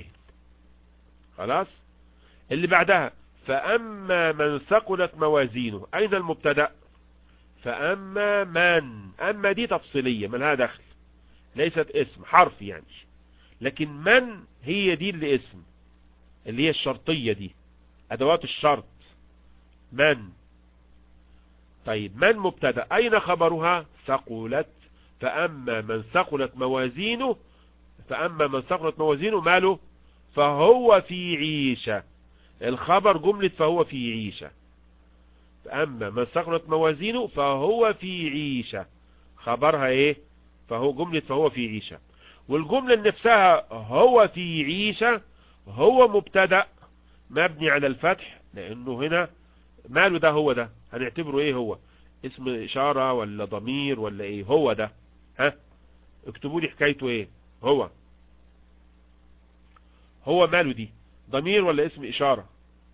خلاص. اللي بعدها فأما من ثقلت موازينه، أين المبتدأ؟ فأما من، أما دي تفصيلية ملها دخل، ليست اسم حرف يعني. لكن من هي دي اللي اسم، اللي هي الشرطية دي، أدوات الشرط. من. طيب من مبتدأ، أين خبرها؟ ثقلت. فأما من ثقلت موازينه، فأما من ثقلت موازينه ماله؟ فهو في عيشة. الخبر جملة فهو في عيشة. فأما من ثقلت موازينه فهو في عيشة، خبرها ايه؟ فهو جملة فهو في عيشة. والجملة نفسها هو في عيشة هو مبتدأ مبني على الفتح، لأنه هنا ماله ده؟ هو ده هنعتبره ايه؟ هو اسم إشارة ولا ضمير ولا ايه؟ هو ده. ها اكتبوا لي حكايته ايه؟ هو هو ماله دي؟ ضمير ولا اسم إشارة؟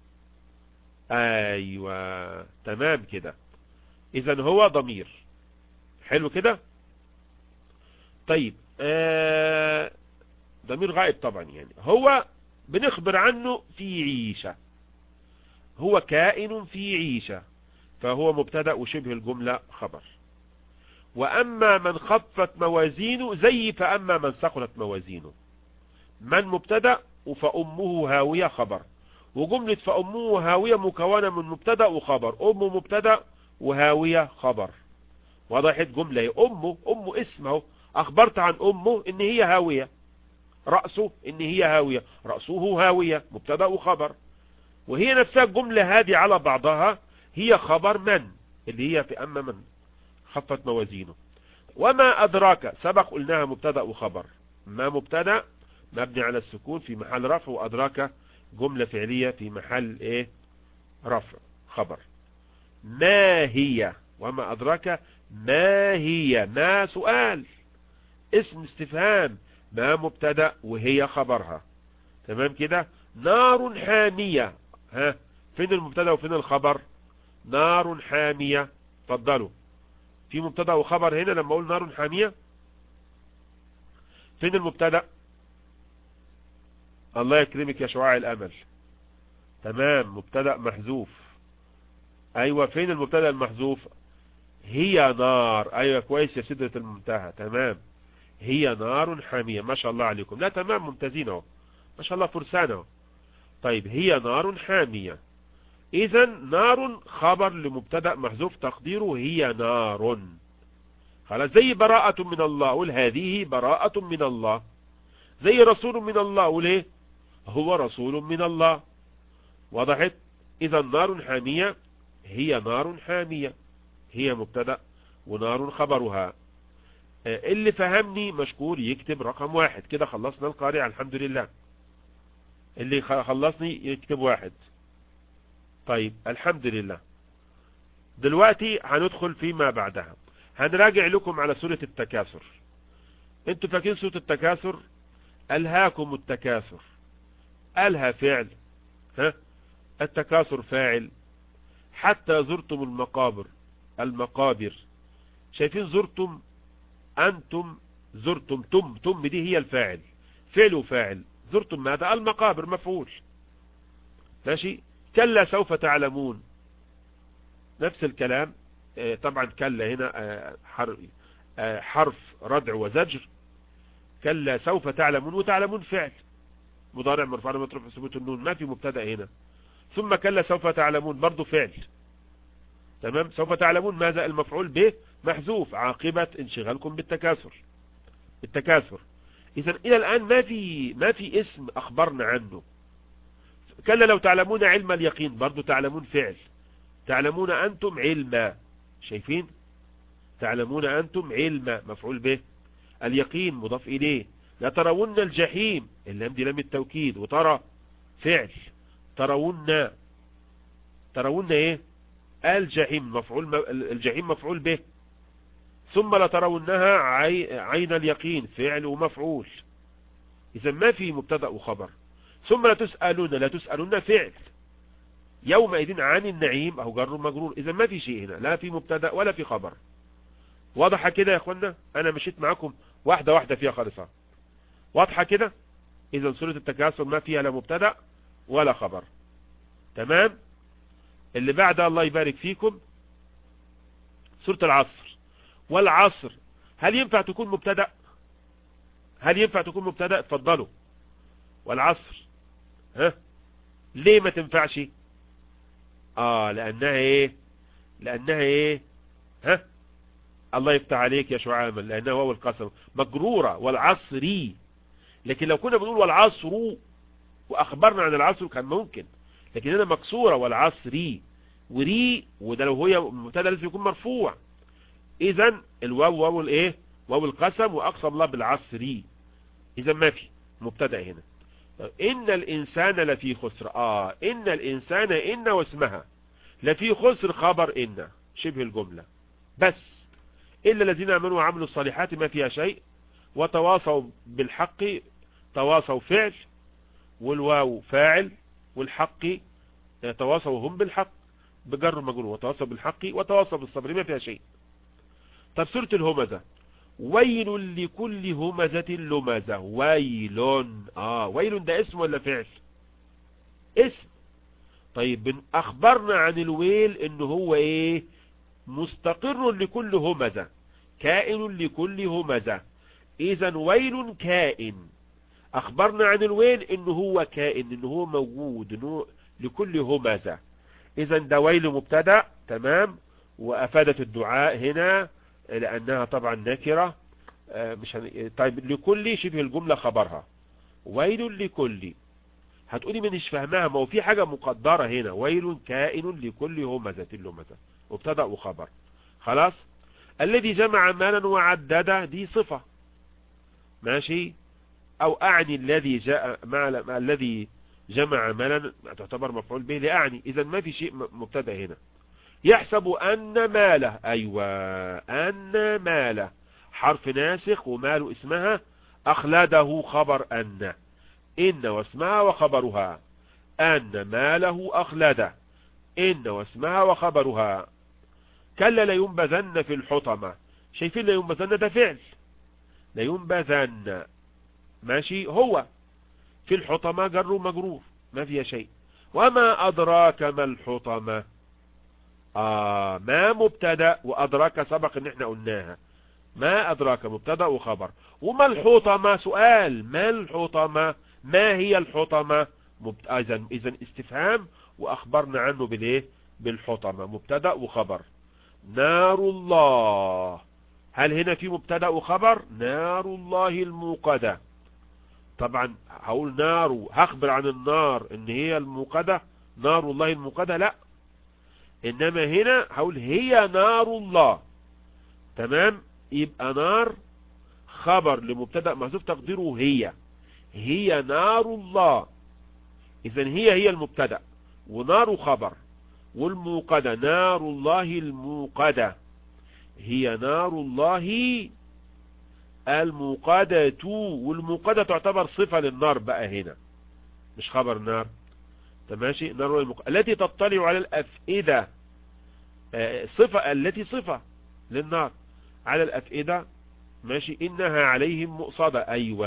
ايوه تمام كده. اذا هو ضمير. حلو كده. طيب آه ضمير غائب طبعا، يعني هو بنخبر عنه في عيشة، هو كائن في عيشة، فهو مبتدأ وشبه الجملة خبر. وأما من خفت موازينه زي فأما من ثقلت موازينه. من مبتدأ وفأمه هاوية خبر. وجملة فأمه هاوية مكونة من مبتدأ وخبر. أمه مبتدأ وهاوية خبر. وضحت جملة أمه، أمه اسمه، أخبرت عن أمه إن هي هاوية. رأسه إن هي هاوية، رأسه هاوية، مبتدأ وخبر. وهي نفسها الجملة هذه على بعضها هي خبر من، اللي هي في أما من خفت موازينه. وما أدراك سبق قلناها مبتدأ وخبر. ما مبتدأ مبني على السكون في محل رفع، وأدراك جملة فعلية في محل ايه؟ رفع خبر. ما هي، وما أدراك ما هي، ما سؤال اسم استفهام، ما مبتدأ وهي خبرها. تمام كده. نار حامية، ها فين المبتدأ وفين الخبر؟ نار حامية. اتفضلوا، في مبتدأ وخبر هنا لما اقول نار حامية؟ فين المبتدأ؟ الله يكرمك يا شعاع الامل. تمام، مبتدأ محذوف. ايوه فين المبتدأ المحذوف؟ هي نار. ايوه كويس يا سدرة المنتهى. تمام، هي نار حامية. ما شاء الله عليكم. لا تمام، ممتازين اهو، ما شاء الله فرسان اهو. طيب هي نار حامية، اذا نار خبر لمبتدأ محذوف تقديره هي نار. خلاص. زي براءة من الله قول هذه براءة من الله. زي رسول من الله قول ايه؟ هو رسول من الله. وضحت. اذا نار حامية هي نار حامية، هي مبتدأ ونار خبرها. اللي فهمني مشكور يكتب رقم واحد. كده خلصنا القارعة الحمد لله. اللي خلصني يكتب واحد. طيب الحمد لله. دلوقتي هندخل فيما بعدها. هنراجع لكم على سورة التكاثر. انتوا فاكرين سورة التكاثر؟ ألهاكم التكاثر. ألها فعل، ها التكاثر فاعل. حتى زرتم المقابر، المقابر. شايفين زرتم؟ أنتم زرتم، تم تم دي هي الفاعل، فعل وفاعل. زرتم ماذا؟ المقابر، مفعول. ماشي. كلا سوف تعلمون. نفس الكلام. طبعا كلا هنا حرف ردع وزجر. كلا سوف تعلمون، وتعلمون فعل مضارع مرفوع مترفع ثبوت النون، ما في مبتدا هنا. ثم كلا سوف تعلمون برضو فعل. تمام. سوف تعلمون ماذا؟ المفعول به محذوف عاقبة انشغالكم بالتكاثر التكاثر. اذا الى الان ما في ما في اسم اخبرنا عنه. كلا لو تعلمون علم اليقين برضو تعلمون فعل. تعلمون انتم علما، شايفين؟ تعلمون انتم علما مفعول به. اليقين مضاف اليه. لترون الجحيم، اللام دي لام التوكيد، وترى فعل. ترون ترون ايه؟ الجحيم مفعول، الجحيم مفعول به. ثم لترونها عين اليقين فعل ومفعول. اذا ما في مبتدا وخبر. ثم لا تسألون، لا تسألون فعل. يومئذ عن النعيم اهو جر مجرور. اذا ما في شيء هنا، لا في مبتدا ولا في خبر. واضحه كده يا اخوانا؟ انا مشيت معاكم واحده واحده فيها خالصه. واضحه كده؟ اذا سورة التكاثر ما فيها لا مبتدا ولا خبر. تمام. اللي بعدها الله يبارك فيكم سورة العصر. والعصر هل ينفع تكون مبتدا؟ هل ينفع تكون مبتدا؟ اتفضلوا. والعصر ها ليه ما تنفعش؟ اه لانها ايه؟ لانها ايه؟ ها الله يفتح عليك يا شعامة، لانها واو القسم مجرورة. والعصري. لكن لو كنا بنقول والعصر واخبرنا عن العصر كان ممكن، لكن هنا مكسورة والعصري وري، وده لو هي مبتدا لازم يكون مرفوع. اذا الواو واو الايه؟ واو القسم، واقسم الله بالعصري. اذا ما في مبتدا هنا. ان الانسان لفي خسر. اه ان الانسان ان واسمها لفي خسر خبر ان شبه الجملة بس. الا الذين امنوا وعملوا الصالحات ما فيها شيء. وتواصوا بالحق تواصوا فعل، والواو فاعل، والحق تواصوا هم بالحق بجر مجرور. وتواصوا بالحق وتواصوا بالصبر ما فيها شيء. طب سورة الهمزة. ويل لكل همزة لمزة. ويل. اه ويل ده اسم ولا فعل؟ اسم. طيب اخبرنا عن الويل انه هو ايه؟ مستقر لكل همزة، كائن لكل همزة. اذا ويل كائن. اخبرنا عن الويل انه هو كائن، انه هو موجود، انه لكل همزة. اذا ده ويل مبتدا. تمام. وافادت الدعاء هنا لانها طبعا نكرة. مش هن... طيب لكل شبه الجملة خبرها. ويل لكل. هتقولي مانيش فاهمها، ما هو في حاجة مقدرة هنا. ويل كائن لكل همزة لمزة مبتدا وخبر. خلاص. الذي جمع مالا وعدده دي صفة. ماشي. او اعني الذي جاء مع الذي جمع مالا تعتبر مفعول به لأعني. اذا ما في شيء مبتدا هنا. يحسب ان ماله. ايوه ان ماله حرف ناسخ ومال اسمها. اخلده خبر ان. ان واسمها وخبرها. ان ماله اخلده. ان واسمها وخبرها. كلا لينبذن في الحطمة. شايفين لينبذن ده فعل. لينبذن ماشي هو في الحطمة جر مجرور ما فيها شيء. وما أدراك ما الحطمة. آه ما مبتدا وأدراك سبق ان احنا قلناها. ما أدراك مبتدا وخبر. وما الحطمة سؤال. ما الحطمة؟ ما هي الحطمة؟ مبت... اذا اذا استفهام واخبرنا عنه بالايه؟ بالحطمة مبتدا وخبر. نار الله. هل هنا في مبتدا وخبر؟ نار الله الموقدة. طبعا هقول نار هخبر عن النار ان هي الموقدة. نار الله الموقدة لا، انما هنا هقول هي نار الله. تمام. يبقى نار خبر لمبتدا محذوف تقديره هي. هي نار الله. اذا هي هي المبتدا ونار خبر. والموقدة نار الله الموقدة. هي نار الله الموقدة. والموقدة تعتبر صفة للنار بقى هنا مش خبر نار. تماشي. نار الموقدة التي تطلع على الأفئدة. صفة التي صفة للنار على الأفئدة. ماشي. إنها عليهم مؤصدة. أيوة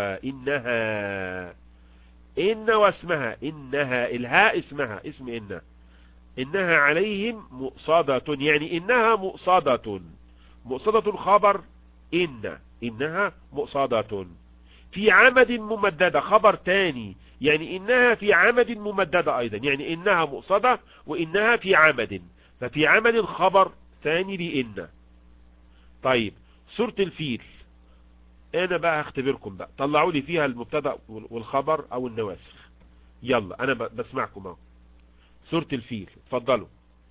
إنها. إن واسمها. إنها الهاء اسمها اسم إن. إنها عليهم مؤصدة، يعني إنها مؤصدة. مؤصدة الخبر إن، إنها مؤصدة في عمد ممددة، خبر تاني، يعني إنها في عمد ممددة أيضا، يعني إنها مؤصدة وإنها في عمد، ففي عمد خبر ثاني بإن. طيب سورة الفيل، أنا بقى هختبركم بقى، طلعوا لي فيها المبتدأ والخبر أو النواسخ. يلا أنا بسمعكم اهو. سورة الفيل اتفضلوا.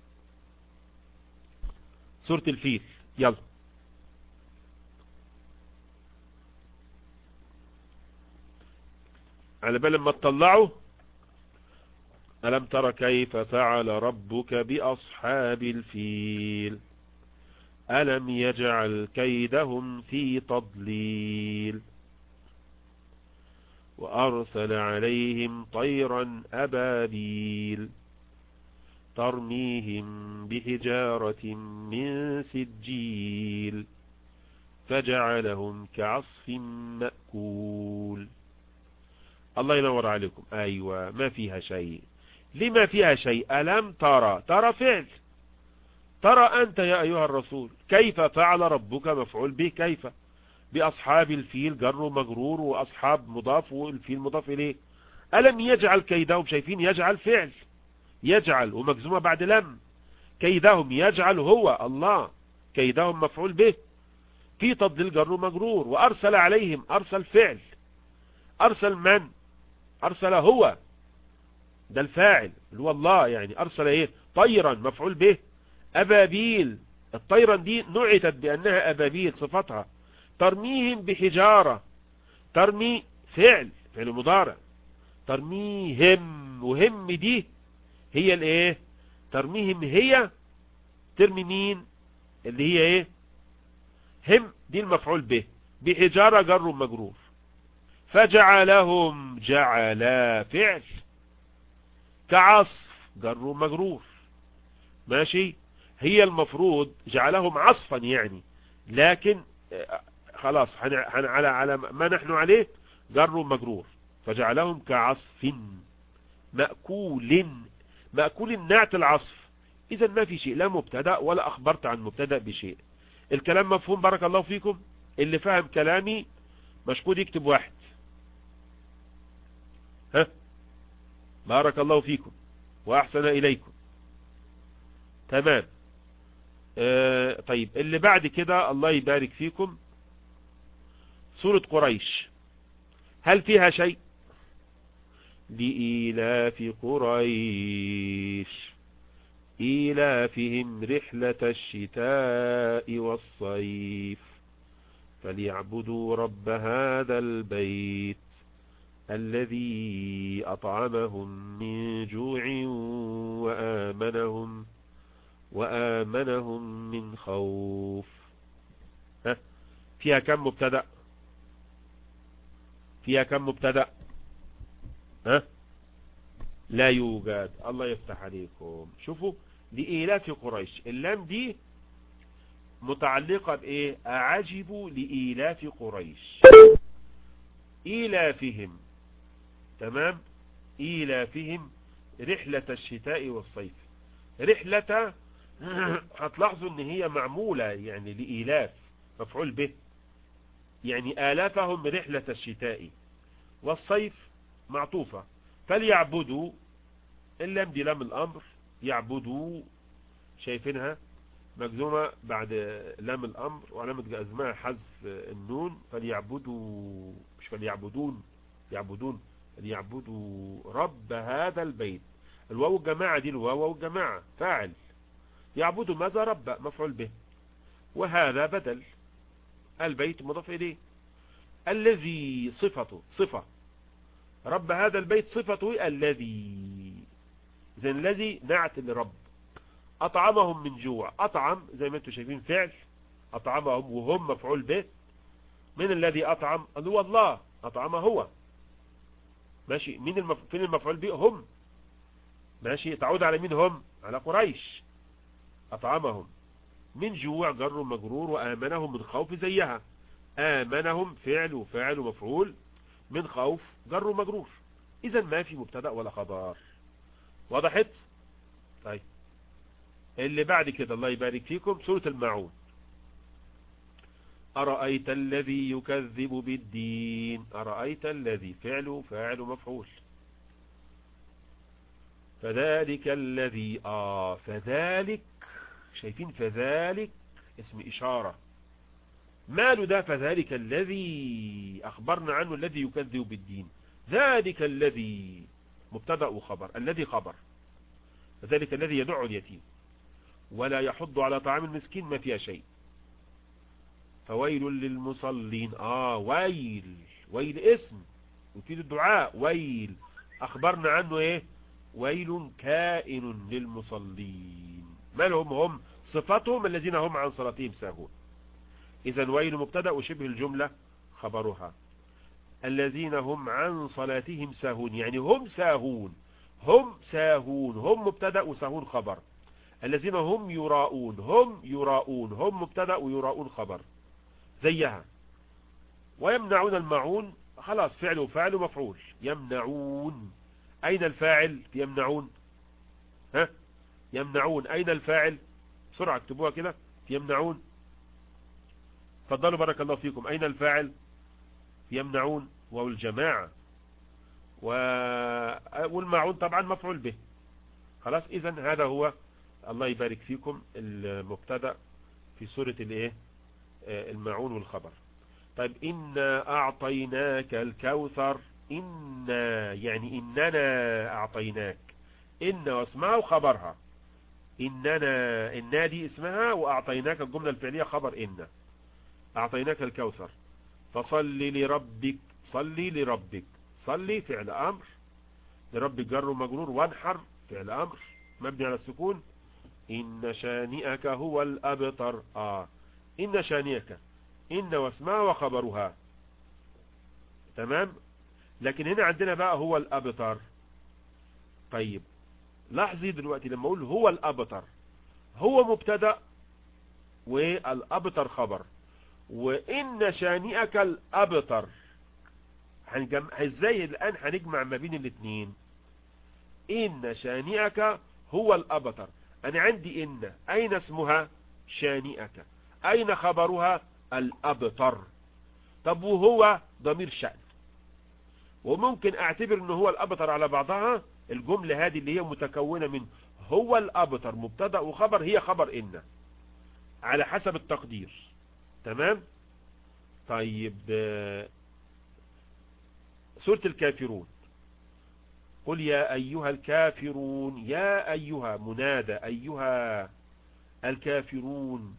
سورة الفيل يلا. على بال ما تطلعوا، ألم تر كيف فعل ربك بأصحاب الفيل ألم يجعل كيدهم في تضليل وأرسل عليهم طيرا أبابيل ترميهم بحجارة من سجيل فجعلهم كعصف مأكول. الله ينور عليكم. أيوة، ما فيها شيء. لما فيها شيء؟ ألم ترى، ترى فعل، ترى أنت يا أيها الرسول كيف فعل ربك مفعول به كيف، بأصحاب الفيل جر مجرور، وأصحاب مضاف والفيل مضاف إليه. ألم يجعل كيدهم، شايفين يجعل فعل، يجعل ومجزومة بعد لم، كيدهم يجعل هو الله، كيدهم مفعول به، في تضليل جر مجرور، وأرسل عليهم، أرسل فعل، أرسل من؟ أرسل هو، ده الفاعل اللي هو الله، يعني أرسل إيه؟ طيرا مفعول به، أبابيل، الطيرا دي نعتت بأنها أبابيل صفتها، ترميهم بحجارة، ترمي فعل، فعل مضارع، ترميهم، وهم دي هي الايه؟ ترميهم هي ترمي مين؟ اللي هي ايه؟ هم دي المفعول به، بحجارة جر مجرور، فجعلهم، جعلا فعل، كعصف جر مجرور، ماشي. هي المفروض جعلهم عصفا يعني، لكن خلاص حن على على ما نحن عليه جر مجرور، فجعلهم كعصف مأكول، مأكول نعت العصف. إذا ما في شيء، لا مبتدا ولا أخبرت عن مبتدا بشيء. الكلام مفهوم؟ بارك الله فيكم. اللي فهم كلامي مشكور يكتب واحد. ها، بارك الله فيكم وأحسن إليكم. تمام. آه طيب اللي بعد كده الله يبارك فيكم، سورة قريش، هل فيها شيء؟ لإيلاف قريش إيلافهم رحلة الشتاء والصيف فليعبدوا رب هذا البيت الذي أطعمهم من جوع وآمنهم وآمنهم من خوف. ها، فيها كم مبتدأ؟ فيها كم مبتدأ؟ ها، لا يوجد. الله يفتح عليكم. شوفوا، لإيلاف قريش، اللام دي متعلقة بإيه؟ أعجبوا لإيلاف قريش، إيلافهم، تمام، إيلافهم رحلة الشتاء والصيف. رحلة هتلاحظوا ان هي معمولة يعني لإيلاف، مفعول به، يعني آلافهم رحلة الشتاء والصيف معطوفة. فليعبدوا، اللام دي لام الأمر، يعبدوا، شايفينها مجزومة بعد لام الأمر وعلامة جزمها حذف النون. فليعبدوا، مش فليعبدون، يعبدون، فليعبدوا رب هذا البيت. الواو الجماعة دي الواو الجماعة فاعل، يعبدوا ماذا؟ رب مفعول به، وهذا بدل، البيت مضاف إليه، الذي صفته، صفة رب هذا البيت صفته الذي، زي الذي نعت لرب. أطعمهم من جوع، أطعم زي ما انتم شايفين فعل، أطعمهم وهم مفعول به، من الذي أطعم؟ اللي هو الله، أطعمه هو، ماشي. من المف... فين المفعول به؟ هم، ماشي. تعود على مين هم؟ على قريش. أطعمهم من جوع جر مجرور، وآمنهم من خوف زيها، آمنهم فعل وفاعل ومفعول، من خوف جر مجرور. إذا ما في مبتدأ ولا خبر. وضحت؟ طيب اللي بعد كده الله يبارك فيكم سورة الماعون. أرأيت الذي يكذب بالدين. أرأيت الذي فعل فاعل مفعول. فذلك الذي آه فذلك، شايفين فذلك اسم إشارة، ماله ده؟ فذلك الذي أخبرنا عنه الذي يكذب بالدين. ذلك الذي مبتدأ وخبر، الذي خبر. فذلك الذي يدع اليتيم ولا يحض على طعام المسكين ما فيها شيء. فويل للمصلين. آه ويل، ويل اسم يفيد الدعاء. ويل أخبرنا عنه إيه؟ ويل كائن للمصلين. ما لهم؟ هم صفتهم الذين هم عن صلاتهم ساهون. إذن ويل مبتدأ وشبه الجملة خبرها. الذين هم عن صلاتهم ساهون، يعني هم ساهون، هم ساهون، هم مبتدأ وساهون خبر. الذين هم يراؤون، هم يراؤون، هم مبتدأ ويراؤون خبر زيها. ويمنعون الماعون، خلاص فعل وفاعل ومفعول. يمنعون، أين الفاعل في يمنعون؟ ها يمنعون أين الفاعل؟ بسرعة اكتبوها كده. في يمنعون، تفضلوا بارك الله فيكم. أين الفاعل في يمنعون؟ والجماعة. والماعون طبعا مفعول به. خلاص إذن هذا هو الله يبارك فيكم المبتدأ في سورة الايه الماعون والخبر. طيب إنا أعطيناك الكوثر. إنا يعني إننا أعطيناك. إن واسمها وخبرها. إننا، إنا دي اسمها، وأعطيناك الجملة الفعلية خبر إن. أعطيناك الكوثر فصل لربك. صلي لربك، صلي فعل أمر، لربك جر ومجرور، وانحر فعل أمر مبني على السكون. إن شانئك هو الأبتر. آه إن شانئك، إن واسمها وخبرها. تمام. لكن هنا عندنا بقى هو الأبتر. طيب لاحظي دلوقتي لما أقول هو الأبتر، هو مبتدأ والأبتر خبر، وإن شانئك الأبتر. هنجمع ازاي الآن؟ هنجمع ما بين الاثنين. إن شانئك هو الأبتر، أنا عندي إن، أين اسمها؟ شانئك. أين خبرها؟ الأبتر. طب وهو ضمير شأن، وممكن اعتبر انه هو الأبتر على بعضها. الجملة هذه اللي هي متكونة من هو الأبتر مبتدأ وخبر، هي خبر إن على حسب التقدير. تمام. طيب سورة الكافرون. قل يا أيها الكافرون. يا أيها منادى، أيها الكافرون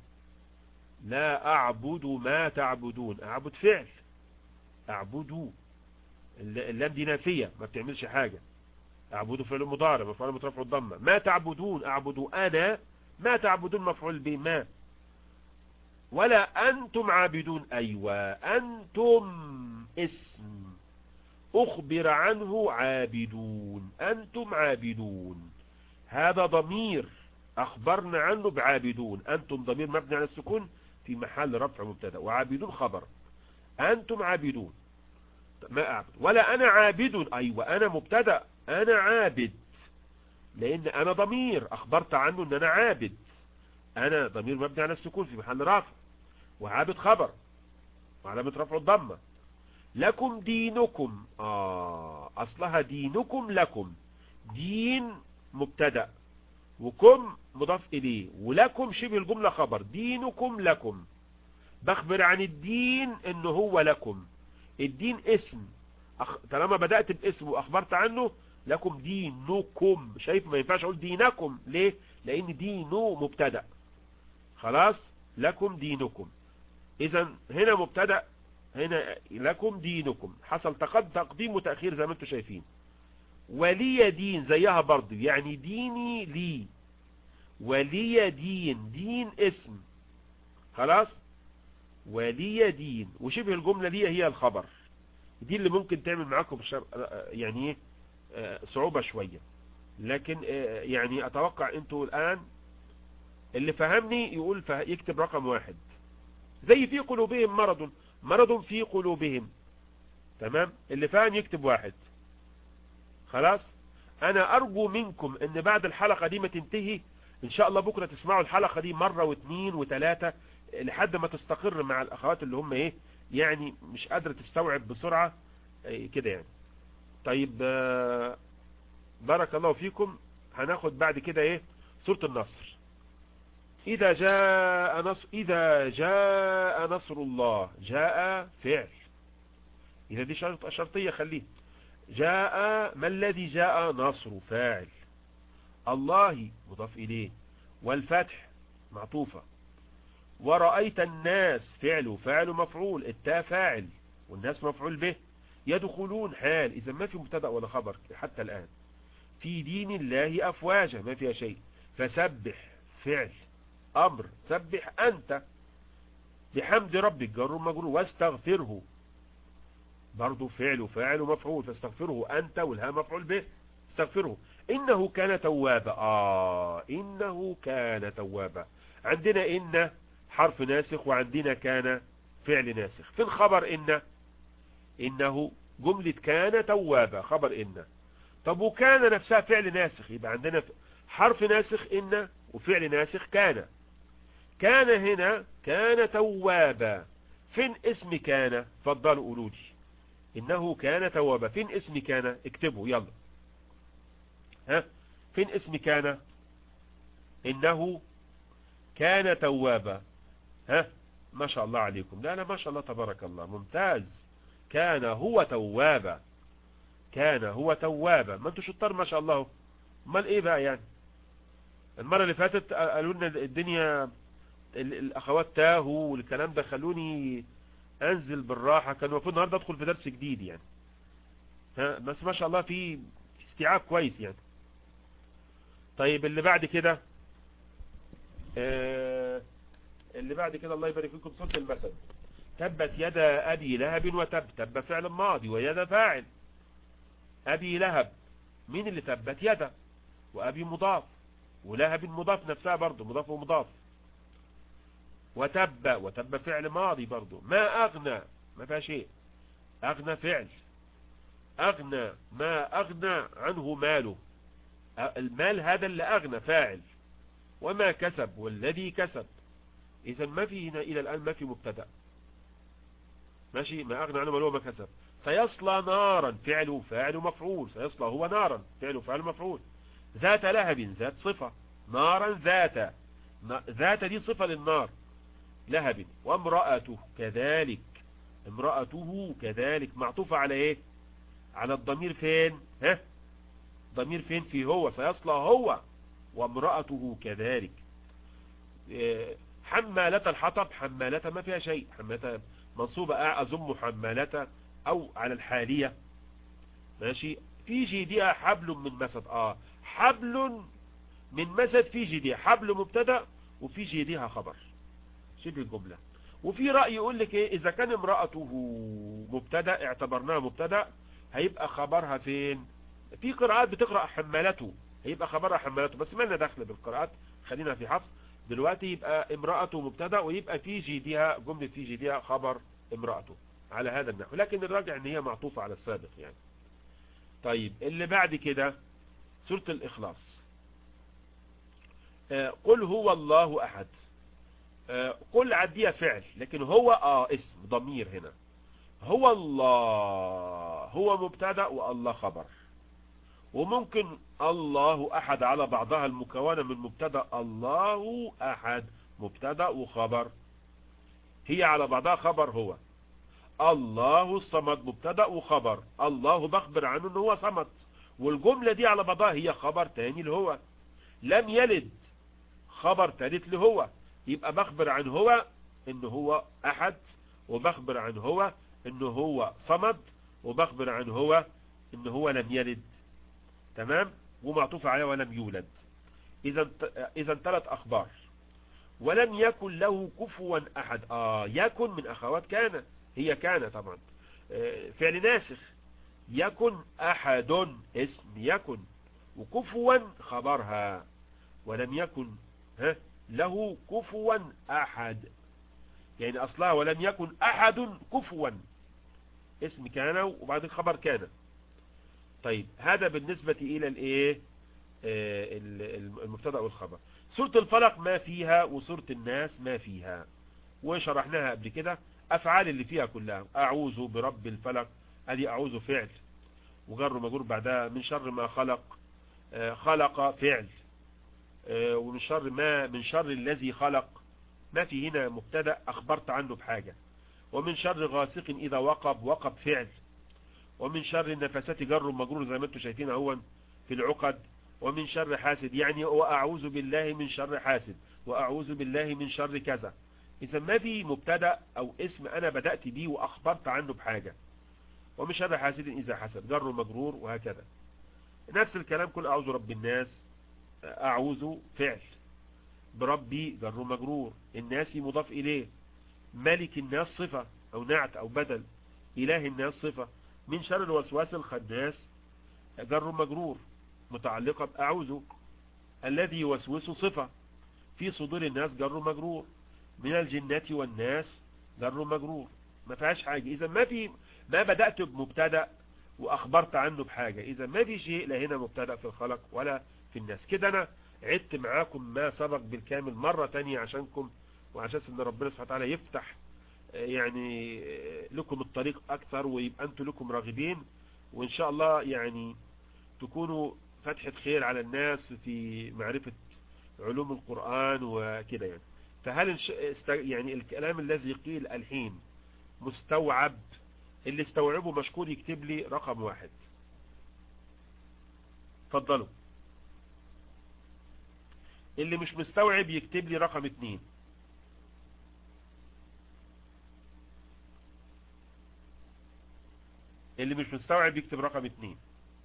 لا أعبد ما تعبدون. أعبد فعل، أعبدوا، اللام دي نافية ما بتعملش حاجة. أعبدوا فعل مضارع مفعول مترفع الضمة. ما تعبدون، أعبدوا أنا، ما تعبدون مفعول بما. ولا أنتم عابدون. أيوة أنتم اسم أخبر عنه عابدون. أنتم عابدون، هذا ضمير أخبرنا عنه بعابدون. أنتم ضمير مبني على السكون في محل رفع مبتدا، وعابدون خبر. أنتم عابدون ما أعبد. ولا أنا عابد. أيوة أنا مبتدا، أنا عابد، لأن أنا ضمير أخبرت عنه أن أنا عابد. أنا ضمير مبني على السكون في محل رفع، وعابد خبر وعلامة رفع الضمة. لكم دينكم. آه أصلها دينكم لكم. دين مبتدا، وكم مضاف إليه، ولكم شبه الجملة خبر. دينكم لكم، بخبر عن الدين انه هو لكم. الدين اسم، أخ... طالما بدأت باسم واخبرت عنه، لكم دينكم. شايف ما ينفعش اقول دينكم. ليه؟ لان دينه مبتدا. خلاص لكم دينكم. اذا هنا مبتدا، هنا لكم دينكم، حصل تقد تقديم وتأخير زي ما انتم شايفين. ولي دين زيها برضو، يعني ديني لي. ولي دين، دين اسم. خلاص ولي دين، وشبه الجملة لي هي الخبر. دي اللي ممكن تعمل معاكم شر... يعني صعوبة شوية، لكن يعني اتوقع انتوا الان اللي فهمني يقول فه... يكتب رقم واحد. زي في قلوبهم مرض، مرض في قلوبهم. تمام. اللي فاهم يكتب واحد. خلاص. انا ارجو منكم ان بعد الحلقة دي ما تنتهي ان شاء الله بكرة تسمعوا الحلقة دي مرة واثنين وثلاثة لحد ما تستقر مع الاخوات اللي هم ايه يعني مش قادرة تستوعب بسرعة إيه كده يعني. طيب آه بارك الله فيكم. هناخد بعد كده ايه سورة النصر. اذا جاء نصر اذا جاء نصر الله. جاء فعل، اذا دي شرط شرطية خليه. جاء ما الذي جاء؟ نصر فاعل، الله مضاف اليه، والفتح معطوفة، ورأيت الناس فعل فاعل مفعول، التاء فاعل والناس مفعول به، يدخلون حال. اذا ما في مبتدا ولا خبر حتى الآن. في دين الله أفواجا ما فيها شيء. فسبح فعل أمر، سبح أنت بحمد ربك جر مجرور، واستغفره برضو فعل وفاعل ومفعول، فاستغفره أنت والها مفعول به استغفره. إنه كان توابا. آه إنه كان توابا. عندنا إن حرف ناسخ وعندنا كان فعل ناسخ. في الخبر إن إنه جملة كان توابا خبر إن. طب وكان نفسها فعل ناسخ، يبقى عندنا حرف ناسخ إن وفعل ناسخ كان. كان هنا كان توابا. فين اسم كان؟ فضلوا قولوا لي. إنه كان توابا فين اسم كان؟ اكتبوا يلا. ها فين اسم كان؟ إنه كان توابا. ها ما شاء الله عليكم. لا لا ما شاء الله تبارك الله ممتاز. كان هو توابا. كان هو توابا. ما انتوا شطار ما شاء الله. امال ايه بقى يعني؟ المرة اللي فاتت قالوا لنا الدنيا الاخوات تاهوا والكلام ده، خلوني انزل بالراحة. كان المفروض النهارده ادخل في درس جديد يعني. ها بس ما شاء الله في استيعاب كويس يعني. طيب اللي بعد كده آه اللي بعد كده الله يبارك فيكم سورة المثل. تبت يدا ابي لهب وتب. تب فعل ماضي ويدا فاعل. ابي لهب مين اللي تبت؟ يدا. وابي مضاف ولهب مضاف نفسها برضو مضاف ومضاف. وتب وتب فعل ماضي برضو. ما اغنى ما فيها شيء. اغنى فعل. اغنى ما اغنى عنه ماله. المال هذا اللي اغنى فاعل. وما كسب والذي كسب. اذا ما في هنا الى الان ما في مبتدا ماشي. ما اغنى عنه ماله وما كسب. سيصلى نارا فعل وفاعل ومفعول. سيصلى هو نارا فعل وفاعل ومفعول. ذات لهب ذات صفة. نارا ذات. ذات دي صفة للنار لهب. وامرأته كذلك. امرأته كذلك معطوفة على ايه؟ على الضمير فين؟ ها ضمير فين؟ في هو. سيصلى هو وامرأته كذلك. حمالة الحطب. حمالة ما فيها شيء. حمالة منصوبة أظم حمالة أو على الحالية ماشي. في جيدها حبل من مسد. آه حبل من مسد في جيدها. حبل مبتدا وفي جيدها خبر شبه الجملة. وفي رأي يقول لك ايه؟ إذا كان امرأته مبتدا اعتبرناها مبتدا هيبقى خبرها فين؟ في قراءات بتقرأ حمالته هيبقى خبرها حمالته، بس ما لنا دخل بالقراءات خلينا في حفص دلوقتي. يبقى امرأته مبتدا ويبقى في جيدها جملة في جيدها خبر امرأته على هذا النحو. لكن الراجع ان هي معطوفة على السابق يعني. طيب اللي بعد كده سورة الإخلاص. آه قل هو الله أحد. آه قل عديها فعل لكن هو آه اسم ضمير هنا. هو الله هو مبتدا والله خبر. وممكن الله أحد على بعضها المكونة من مبتدا. الله أحد مبتدا وخبر. هي على بعضها خبر هو. الله الصمد مبتدا وخبر. الله بخبر عنه انه هو صمد. والجملة دي على بعضها هي خبر تاني اللي هو. لم يلد خبر ثالث اللي هو. يبقى بخبر عن هو انه هو احد، وبخبر عن هو انه هو صمد، وبخبر عن هو انه هو لم يلد. تمام. ومعطوف عليه ولم يولد. اذا اذا ثلاث اخبار. ولم يكن له كفوا احد. اه يكن من اخوات كان. هي كان طبعا آه فعل ناسخ. يكن احد اسم يكن وكفوا خبرها. ولم يكن ها له كفوا احد يعني اصلها ولم يكن احد كفوا اسم كان وبعدين خبر كان. طيب هذا بالنسبة الى الايه آه المبتدا والخبر. سورة الفلق ما فيها وسورة الناس ما فيها، وشرحناها قبل كده. أفعال اللي فيها كلها أعوذ برب الفلق، أدي أعوذ فعل وجر مجرور بعدها، من شر ما خلق، خلق فعل، ومن شر ما من شر الذي خلق، ما في هنا مبتدا أخبرت عنه بحاجة. ومن شر غاسق إذا وقب، وقب فعل. ومن شر النفسات جر مجرور زي ما انتم شايفين اهو في العقد. ومن شر حاسد، يعني وأعوذ بالله من شر حاسد، وأعوذ بالله من شر كذا. إذا ما في مبتدا أو اسم أنا بدأت بيه وأخبرت عنه بحاجة. ومن شر حاسد إذا حسد جر مجرور، وهكذا. نفس الكلام كل أعوذ رب الناس، أعوذ فعل، بربي جر مجرور، الناس مضاف إليه، ملك الناس صفة أو نعت أو بدل، إله الناس صفة. من شر الوسواس الخناس جر مجرور متعلقة بأعوذ، الذي يوسوس صفة، في صدور الناس جر مجرور، من الجنة والناس جر مجرور، ما فيهاش حاجة. إذا ما في ما بدأت بمبتدا وأخبرت عنه بحاجة، إذا ما في شيء لا هنا مبتدا في الخلق ولا في الناس. كده أنا عدت معاكم ما سبق بالكامل مرة تانية عشانكم، وعشان ان ربنا سبحانه وتعالى يفتح يعني لكم الطريق أكثر، ويبقى أنتم لكم راغبين، وإن شاء الله يعني تكونوا فتحة خير على الناس في معرفة علوم القرآن وكده يعني. فهل يعني الكلام الذي قيل الحين مستوعب؟ اللي استوعبه مشكور يكتب لي رقم واحد. اتفضلوا. اللي مش مستوعب يكتب لي رقم اتنين. اللي مش مستوعب يكتب رقم اتنين.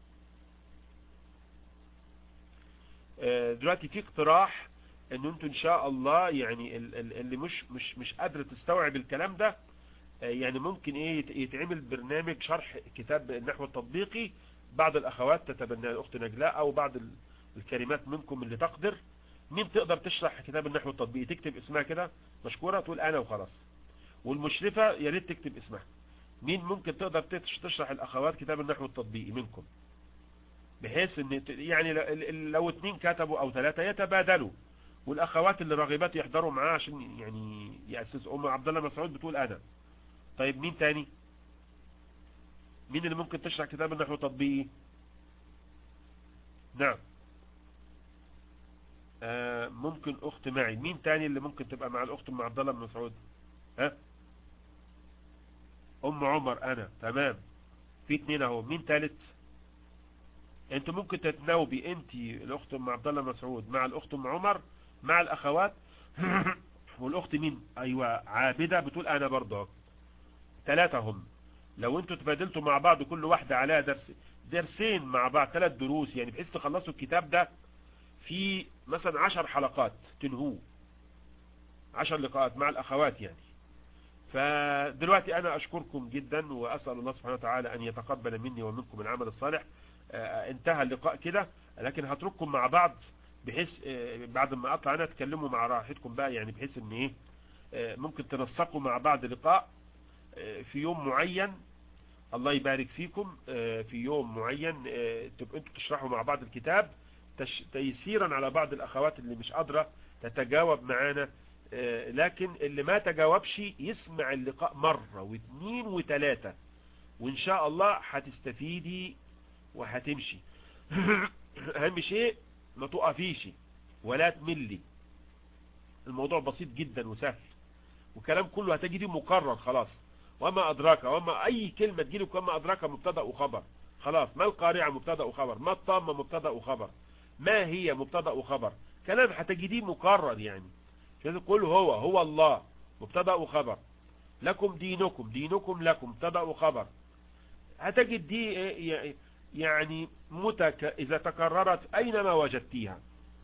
دلوقتي في اقتراح ان انتوا ان شاء الله يعني اللي مش مش مش قادر تستوعب الكلام ده، يعني ممكن ايه يتعمل برنامج شرح كتاب النحو التطبيقي. بعض الاخوات تتبناه، الاخت نجلاء او بعض الكلمات منكم اللي تقدر. مين تقدر تشرح كتاب النحو التطبيقي؟ تكتب اسمها كده مشكورة، تقول انا وخلاص. والمشرفة يا ريت تكتب اسمها. مين ممكن تقدر تشرح الاخوات كتاب النحو التطبيقي منكم، بحيث ان يعني لو اتنين كتبوا او ثلاثة يتبادلوا، والاخوات اللي راغبات يحضروا معاه عشان يعني يأسسوا. ام عبد الله مسعود بتقول انا. طيب مين تاني؟ مين اللي ممكن تشرح كتاب النحو التطبيقي؟ نعم. آه ممكن اخت معي. مين تاني اللي ممكن تبقى مع الاخت ام عبد الله مسعود؟ ها؟ ام عمر. انا. تمام. في اتنين اهو. مين تالت؟ انت ممكن تتناوبي انت الاخت ام عبد الله مسعود مع الاخت ام عمر مع الاخوات. والاخت مين؟ ايوه عابدة بتقول انا برضه. ثلاثة هم. لو انتوا تبادلتوا مع بعض كل واحدة عليها درس درسين مع بعض، ثلاث دروس يعني، بحيث تخلصوا الكتاب ده في مثلا عشر حلقات تنهوه، عشر لقاءات مع الاخوات يعني. فدلوقتي انا اشكركم جدا، واسأل الله سبحانه وتعالى ان يتقبل مني ومنكم العمل الصالح. آه انتهى اللقاء كده، لكن هترككم مع بعض بحيث آه بعد ما اطلع انا تكلموا مع راحتكم بقى يعني، بحيث ان ايه آه ممكن تنسقوا مع بعض لقاء آه في يوم معين. الله يبارك فيكم. آه في يوم معين آه تبقوا انتوا تشرحوا مع بعض الكتاب تيسيرا على بعض الاخوات اللي مش قادرة تتجاوب معانا. آه لكن اللي ما تجاوبش يسمع اللقاء مرة واثنين وثلاثة، وان شاء الله هتستفيدي وهتمشي. اهم شيء ما تقفيش ولا تملي. الموضوع بسيط جدا وسهل، وكلام كله هتجدي مكرر خلاص. وما ادراك، وما اي كلمة تجيلك وما ادراك مبتدا وخبر خلاص. ما القارعة مبتدا وخبر، ما الطامة مبتدا وخبر، ما هي مبتدا وخبر، كلام هتجديه مكرر يعني. قل هو هو الله مبتدا وخبر، لكم دينكم دينكم لكم مبتدا وخبر. هتجد دي يعني متك إذا تكررت أينما وجدتيها.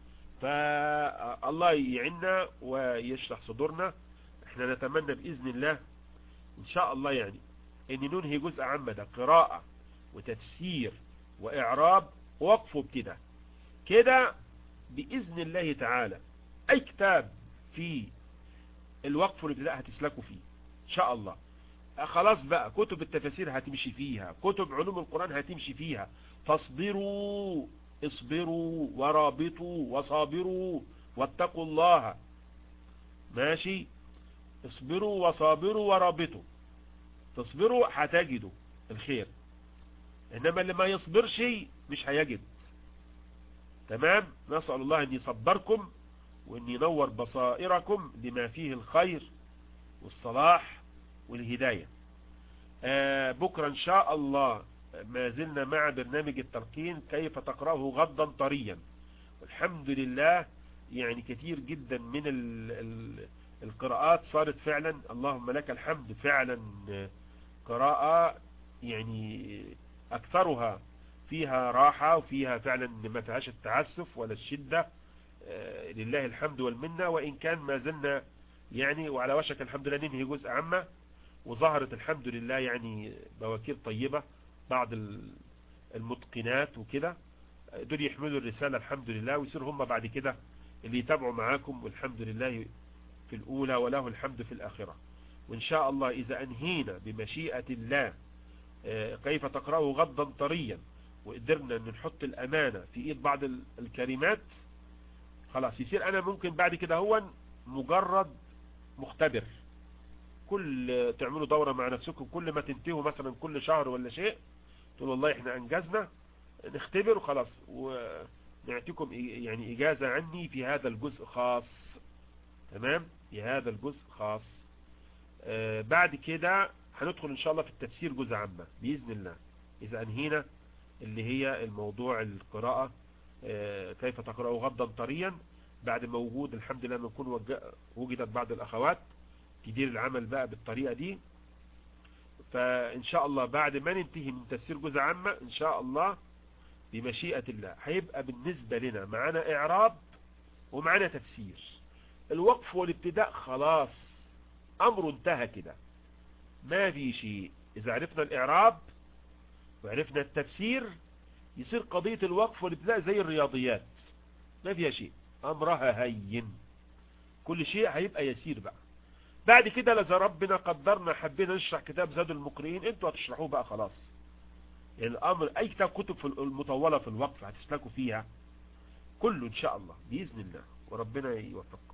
فالله يعيننا ويشرح صدورنا. احنا نتمنى بإذن الله إن شاء الله يعني أن ننهي جزء عام ده قراءة وتفسير وإعراب ووقف وابتداء كده بإذن الله تعالى. أي كتاب في الوقف والابتداء هتسلكوا فيه إن شاء الله. خلاص بقى كتب التفاسير هتمشي فيها، كتب علوم القرآن هتمشي فيها. فاصبروا اصبروا ورابطوا وصابروا. واتقوا الله. ماشي. اصبروا وصابروا ورابطوا. تصبروا هتجدوا الخير، انما اللي ما يصبرش مش هيجد. تمام. نسأل الله ان يصبركم وان ينور بصائركم لما فيه الخير والصلاح والهداية. آه بكرة ان شاء الله ما زلنا مع برنامج التلقين كيف تقرأه غضا طريا. والحمد لله يعني كتير جدا من ال ال القراءات صارت فعلا، اللهم لك الحمد، فعلا قراءة يعني اكثرها فيها راحة وفيها فعلا ما فيهاش التعسف ولا الشدة. آه لله الحمد والمنة. وإن كان ما زلنا يعني وعلى وشك الحمد لله ننهي جزء عامة، وظهرت الحمد لله يعني بواكير طيبة، بعض المتقنات وكده، دول يحملوا الرسالة الحمد لله، ويصير هم بعد كده اللي يتابعوا معاكم، والحمد لله في الأولى وله الحمد في الآخرة. وإن شاء الله إذا أنهينا بمشيئة الله كيف تقرأه غضا طريا، وقدرنا أن نحط الأمانة في إيد بعض الكلمات، خلاص يصير أنا ممكن بعد كده هو مجرد مختبر. كل تعملوا دورة مع نفسكم، كل ما تنتهوا مثلا كل شهر ولا شيء تقول والله احنا انجزنا، نختبر وخلاص، ونعطيكم يعني اجازة عني في هذا الجزء خاص. تمام. في هذا الجزء خاص. آه بعد كده هندخل ان شاء الله في التفسير جزء عامة بإذن الله، اذا انهينا اللي هي الموضوع القراءة آه كيف تقرأه غضا طريا، بعد ما وجود الحمد لله نكون وجدت بعض الاخوات تدير العمل بقى بالطريقة دي. فإن شاء الله بعد ما ننتهي من تفسير جزء عامة إن شاء الله بمشيئة الله هيبقى بالنسبة لنا معنا إعراب ومعنا تفسير. الوقف والابتداء خلاص أمر انتهى كده، ما في شيء. إذا عرفنا الإعراب وعرفنا التفسير يصير قضية الوقف والابتداء زي الرياضيات، ما فيها شيء، أمرها هين، كل شيء هيبقى يسير بقى. بعد كده لذا ربنا قدرنا حبينا نشرح كتاب زاد المقرئين، انتوا هتشرحوه بقى خلاص. يعني الامر اي كتاب كتب في المطولة في الوقف هتسلكوا فيها كله ان شاء الله بإذن الله، وربنا يوفقكم.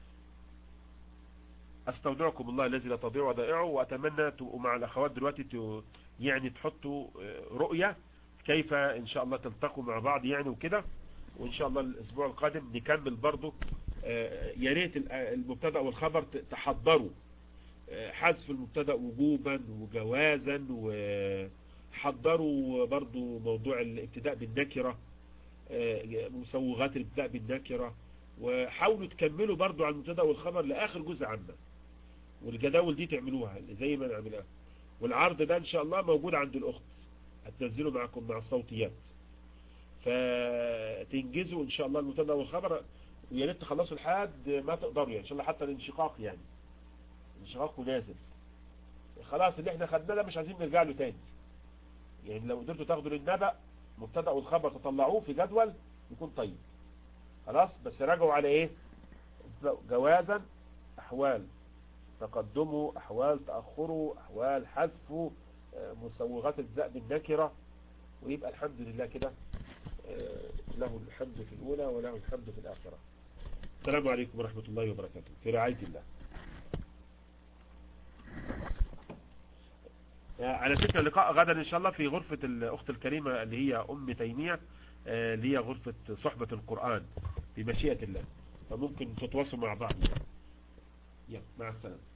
استودعكم الله الذي لا تضيع ودائعه، واتمنى تبقوا مع الاخوات دلوقتي يعني تحطوا رؤية كيف ان شاء الله تلتقوا مع بعض يعني وكده. وان شاء الله الاسبوع القادم نكمل برضو. يا ريت المبتدأ والخبر تحضروا حذف المبتدأ وجوبا وجوازا، وحضروا برضو موضوع الابتداء بالنكرة، مسوغات الابتداء بالنكرة، وحاولوا تكملوا برضو على المبتدأ والخبر لآخر جزء عامة، والجداول دي تعملوها زي ما نعملها. والعرض ده ان شاء الله موجود عند الاخت، هتنزله معكم مع الصوتيات، فتنجزوا ان شاء الله المبتدأ والخبر، ويا ريت تخلصوا لحد ما تقدروا يعني ان شاء الله، حتى الانشقاق يعني الانشقاق نازل خلاص، اللي احنا خدناه ده مش عايزين نرجع له تاني. يعني لو قدرتوا تاخدوا للنبأ مبتدأ والخبر تطلعوه في جدول يكون طيب خلاص. بس راجعوا على ايه؟ جوازا، احوال تقدمه، احوال تأخره، احوال حذفه، مسوغات الابتداء بالنكرة، ويبقى الحمد لله كده له الحمد في الأولى وله الحمد في الآخرة. السلام عليكم ورحمة الله وبركاته، في رعاية الله. على فكرة لقاء غدا إن شاء الله في غرفة الأخت الكريمة اللي هي أم تيمية، اللي هي غرفة صحبة القرآن بمشيئة الله، فممكن تتواصلوا مع بعض. يلا مع السلامة.